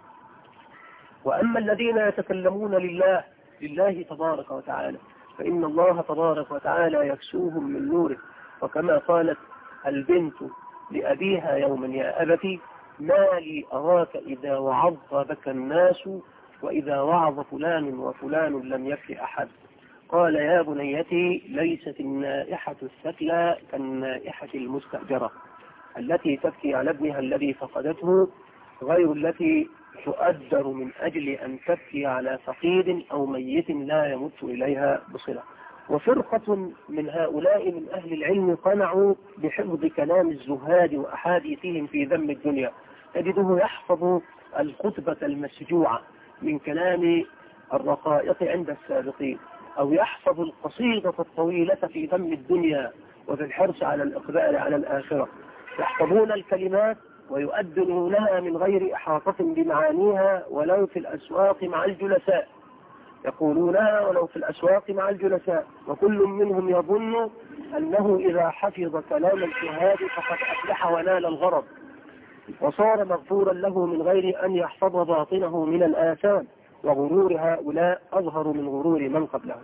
وأما الذين يتكلمون لله لله تبارك وتعالى فإن الله تبارك وتعالى يكسوهم من نوره. وكما قالت البنت لأبيها يوما: يا أبت ما لي أراك إذا وعظ بك الناس وإذا وعظ فلان وفلان لم يكف أحد. قال: يا بنيتي ليست النائحة الثكلى كالنائحة المستأجرة التي تبكي على ابنها الذي فقدته، غير التي تؤدر من أجل أن تبكي على فقيد أو ميت لا يمت إليها بصلة. وفرقة من هؤلاء من أهل العلم قنعوا بحفظ كلام الزهاد وأحاديثهم في ذم الدنيا، تجده يحفظ الخطبة المسجوعة من كلام الرقائق عند السابقين، أو يحفظ القصيدة الطويلة في ذم الدنيا وفي الحرص على الإقبال على الآخرة. يحفظون الكلمات ويؤدنونها من غير إحاطة بمعانيها ولو في الأسواق مع الجلساء، يقولونها ولو في الأسواق مع الجلساء، وكل منهم يظن أنه إذا حفظ كلام الشهاد فقد أفلح ونال الغرض وصار مغفورا له من غير أن يحفظ باطنه من الآثام، وغرور هؤلاء أظهر من غرور من قبلهم.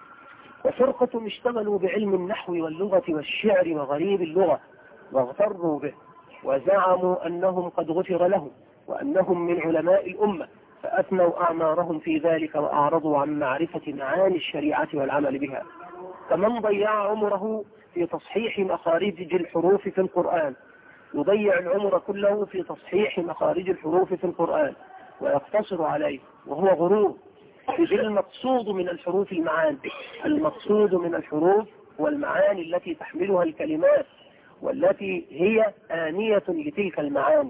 وفرقة اشتغلوا بعلم النحو واللغة والشعر وغريب اللغة واغتروا به وزعموا أنهم قد غفر لهم وأنهم من علماء الأمة، فأثنوا أعمارهم في ذلك وأعرضوا عن معرفة معاني الشريعة والعمل بها، كمن ضيع عمره في تصحيح مخارج الحروف في القرآن، يضيع العمر كله في تصحيح مخارج الحروف في القرآن ويقتصر عليه، وهو غرور. إذ المقصود من الحروف المعاني، المقصود من الحروف والمعاني التي تحملها الكلمات والتي هي آنية لتلك المعاني،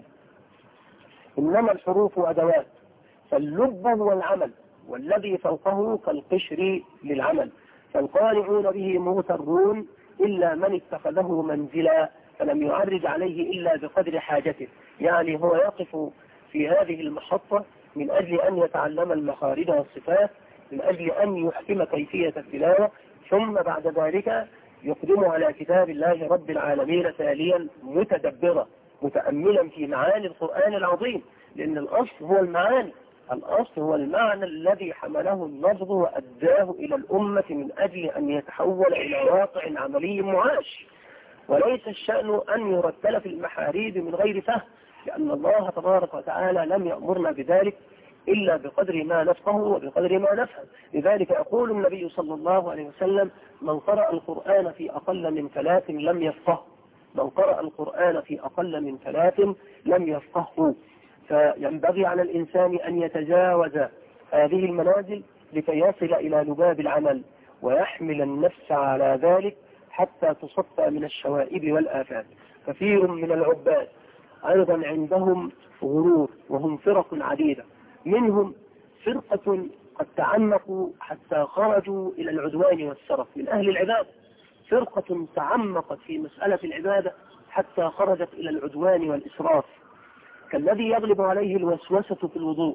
إنما الحروف أدوات، فاللب هو العمل والذي فوقه كالقشر للعمل، فالقانعون به مغترون إلا من اتخذه منزلا فلم يعرج عليه إلا بقدر حاجته. يعني هو يقف في هذه المحطة من أجل أن يتعلم المخارج والصفات، من أجل أن يحكم كيفية التلاوة، ثم بعد ذلك يقدم على كتاب الله رب العالمين تاليا متدبرا متأملا في معاني القرآن العظيم، لأن الأصل هو المعاني، الأصل هو المعنى الذي حمله اللفظ وأداه إلى الأمة من أجل أن يتحول إلى واقع عملي معاش، وليس الشأن أن يرتل في المحاريب من غير فهم، لأن الله تبارك وتعالى لم يأمرنا بذلك إلا بقدر ما نفقه وبقدر ما نفهم. لذلك يقول النبي صلى الله عليه وسلم: من قرأ القرآن في أقل من ثلاث لم يفقه، من قرأ القرآن في أقل من ثلاث لم يفقهه. فينبغي على الإنسان أن يتجاوز هذه المنازل لكي يصل إلى لباب العمل ويحمل النفس على ذلك حتى تصفى من الشوائب والآفات. كثير من العباد أيضا عندهم غرور، وهم فرق عديدة، منهم فرقة قد تعمقوا حتى خرجوا إلى العدوان والسرف من أهل العبادة، فرقة تعمقت في مسألة العبادة حتى خرجت إلى العدوان والإسراف، كالذي يغلب عليه الوسوسة في الوضوء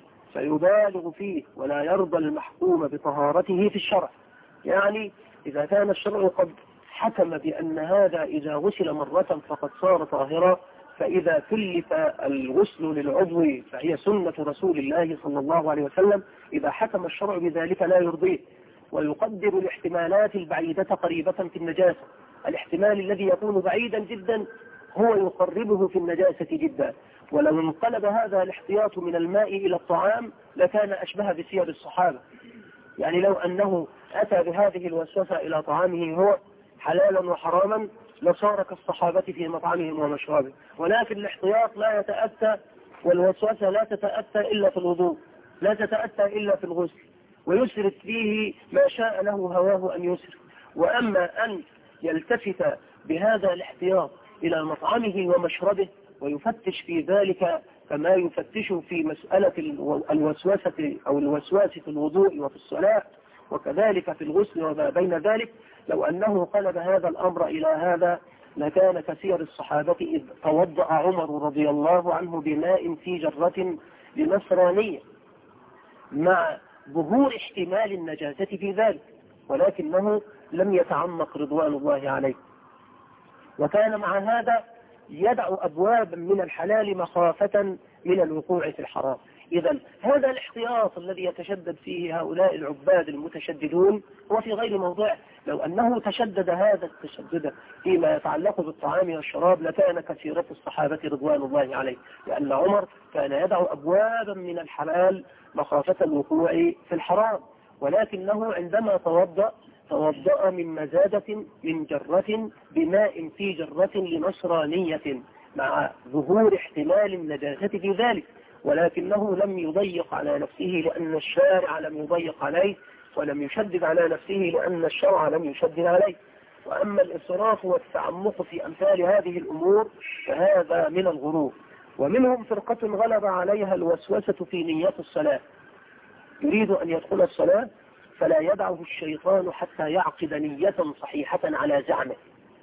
فيبالغ فيه ولا يرضى المحكوم بطهارته في الشرع. يعني إذا كان الشرع قد حكم بأن هذا إذا غسل مرة فقد صار طاهرا، فإذا كلف الغسل للعضو فهي سنة رسول الله صلى الله عليه وسلم، إذا حكم الشرع بذلك لا يرضيه، ويقدر الاحتمالات البعيدة قريبة في النجاسة. الاحتمال الذي يكون بعيدا جدا هو يقربه في النجاسة جدا. ولو انقلب هذا الاحتياط من الماء إلى الطعام لكان أشبه بسير الصحابة، يعني لو أنه أتى بهذه الوسوسة إلى طعامه هو حلالا وحراما لصار كالصحابة في مطعمهم ومشربهم. ولكن الاحتياط لا يتأتى والوسوسة لا تتأتى إلا في الوضوء، لا تتأتى إلا في الغسل، ويسرت فيه ما شاء له هواه أن يسر. وأما أن يلتفت بهذا الاحتياط إلى مطعمه ومشربه ويفتش في ذلك كما يفتش في مسألة الوسوسة أو الوسواس في الوضوء وفي الصلاة وكذلك في الغسل وما بين ذلك، لو أنه قلب هذا الأمر إلى هذا لكان كثير الصحابة إذ توضأ عمر رضي الله عنه بماء في جرة لنصرانية مع ظهور احتمال النجاسة في ذلك، ولكنه لم يتعمق رضوان الله عليه، وكان مع هذا يدع أبوابا من الحلال مخافة من الوقوع في الحرام. إذا هذا الاحتياط الذي يتشدد فيه هؤلاء العباد المتشددون هو في غير موضعه. لو أنه تشدد هذا التشدد فيما يتعلق بالطعام والشراب لكان كثيرة الصحابة رضوان الله عليه، لأن عمر كان يدع أبوابا من الحلال مخافة الوقوع في الحرام، ولكنه عندما توضأ توضأ من مزادة من جرة بماء في جرة لنصرانية مع ظهور احتمال النجاسة في ذلك، ولكنه لم يضيق على نفسه لأن الشارع لم يضيق عليه، ولم يشدد على نفسه لأن الشرع لم يشدد عليه. وأما الإسراف والتعمق في أمثال هذه الأمور فهذا من الغرور. ومنهم فرقة غلب عليها الوسوسة في نية الصلاة، يريد أن يدخل الصلاة فلا يدعه الشيطان حتى يعقد نية صحيحة على زعمه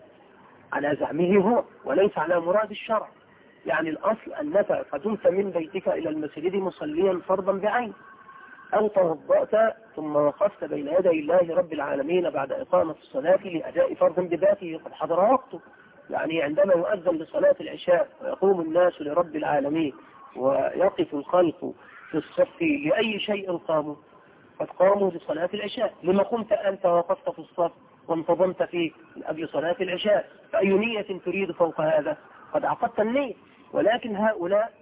على زعمه هو وليس على مراد الشرع. يعني الأصل أنك قدمت من بيتك إلى المسجد مصليا فرضا بعين، أو توضأت ثم وقفت بين يدي الله رب العالمين بعد إقامة الصلاة لأداء فرض بذاته قد حضر وقته. يعني عندما يؤذن لصلاة العشاء ويقوم الناس لرب العالمين ويقف الخلق في الصف لأي شيء قاموا، قد قاموا لصلاة العشاء. لما قمت أنت وقفت في الصف وانتظمت فيه من أجل صلاة العشاء؟ فأي نية تريد فوق هذا؟ قد عقدت النية. ولكن هؤلاء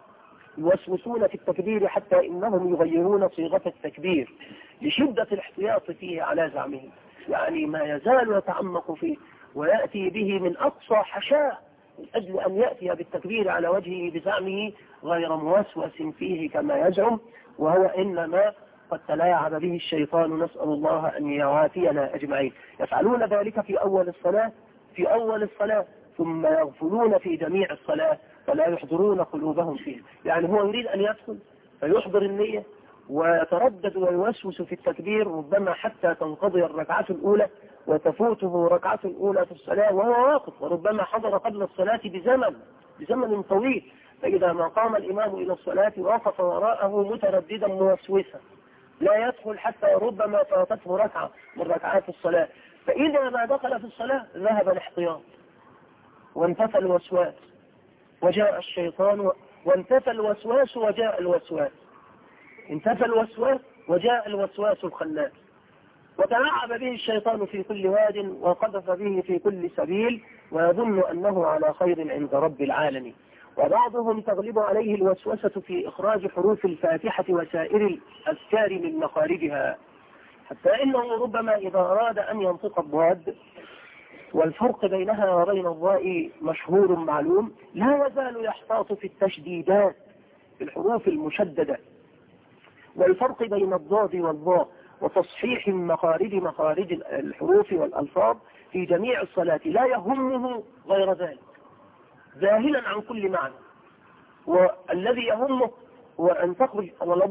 يوسوسون في التكبير حتى إنهم يغيرون صيغة التكبير لشدة الاحتياط فيه على زعمهم. يعني ما يزال يتعمق فيه ويأتي به من أقصى حشاء من أجل أن يأتي بالتكبير على وجهه بزعمه غير موسوس فيه كما يزعم، وهو إنما قد تلاعب به الشيطان، نسأل الله أن يعافينا أجمعين. يفعلون ذلك في أول الصلاة في أول الصلاة ثم يغفلون في جميع الصلاة فلا يحضرون قلوبهم فيه. يعني هو يريد أن يدخل فيحضر النية ويتردد ويوسوس في التكبير ربما حتى تنقضي الركعة الأولى وتفوته ركعة أولى في الصلاة وهو واقف، وربما حضر قبل الصلاة بزمن بزمن طويل. فإذا ما قام الإمام إلى الصلاة وقف وراءه مترددا موسوسا لا يدخل حتى ربما فاتته ركعة من ركعات الصلاة. فإذا ما دخل في الصلاة ذهب الاحتياط وانتفى الوسواس وجاء الشيطان، وانتفى الوسواس وجاء الوسواس انتفى الوسواس وجاء الوسواس الخناس، وتلاعب به الشيطان في كل واد وقذف به في كل سبيل ويظن أنه على خير عند رب العالمين. وبعضهم تغلب عليه الوسوسة في إخراج حروف الفاتحة وسائر الأذكار من مخارجها، حتى إنه ربما إذا أراد أن ينطق الضاد والفرق بينها وبين الضاء مشهور معلوم لا يزال يحتاط في التشديدات في الحروف المشددة والفرق بين الضاد والضاء وتصحيح مخارج مخارج الحروف والألفاظ في جميع الصلاة، لا يهمه غير ذلك، ذاهلا عن كل معنى. والذي يهمه هو أن تقبل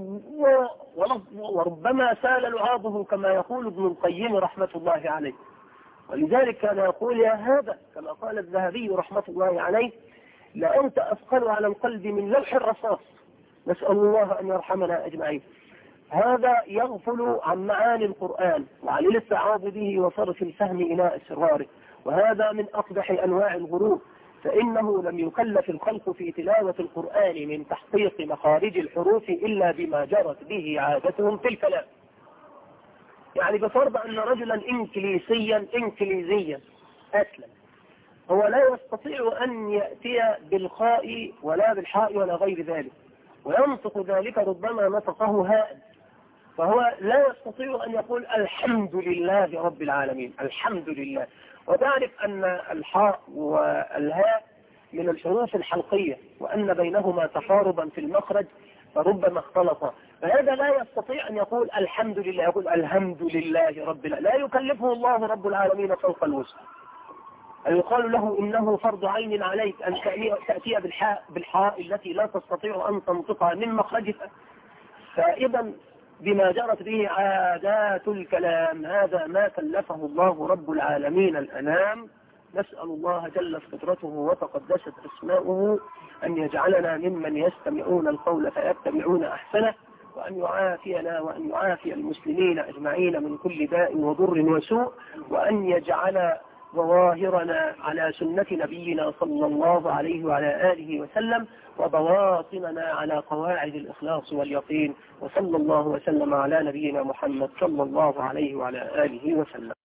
وربما سال لعابه كما يقول ابن القيم رحمة الله عليه. ولذلك كان يقول يا هذا كما قال الذهبي رحمة الله عليه: لأنت أثقل على القلب من لوح الرصاص. نسأل الله أن يرحمنا أجمعين. هذا يغفل عن معاني القرآن وعن الاستعاذ به وصرف الفهم إلى أسراره، وهذا من أقبح أنواع الغرور، فإنه لم يكلف الخلق في تلاوة القرآن من تحقيق مخارج الحروف إلا بما جرت به عادتهم في الكلام. يعني بفرض أن رجلا إنكليسيا إنكليزيا أسلم، هو لا يستطيع أن يأتي بالخاء ولا بالحاء ولا غير ذلك، وينطق ذلك ربما نطقه هاء، فهو لا يستطيع أن يقول الحمد لله رب العالمين الحمد لله. وتعرف أن الحاء والهاء من الحروف الحلقية وأن بينهما تقاربا في المخرج فربما اختلطا، فهذا لا يستطيع أن يقول الحمد لله، يقول الحمد لله رب العالمين. لا يكلفه الله رب العالمين فوق الوسع. يقال له إنه فرض عين عليك أن تأتي بالحاء بالحاء التي لا تستطيع أن تنطقها من مخرجها. فإذا بما جرت به عادات الكلام هذا ما كلفه الله رب العالمين الأنام. نسأل الله جلت قدرته وتقدست أسماؤه أن يجعلنا ممن يستمعون القول فيتبعون أحسنه، وأن يعافينا وأن يعافي المسلمين أجمعين من كل داء وضر وسوء، وأن يجعل ظواهرنا على سنة نبينا صلى الله عليه وعلى آله وسلم، وبواطننا على قواعد الإخلاص واليقين. وصلى الله وسلم على نبينا محمد صلى الله عليه وعلى آله وسلم.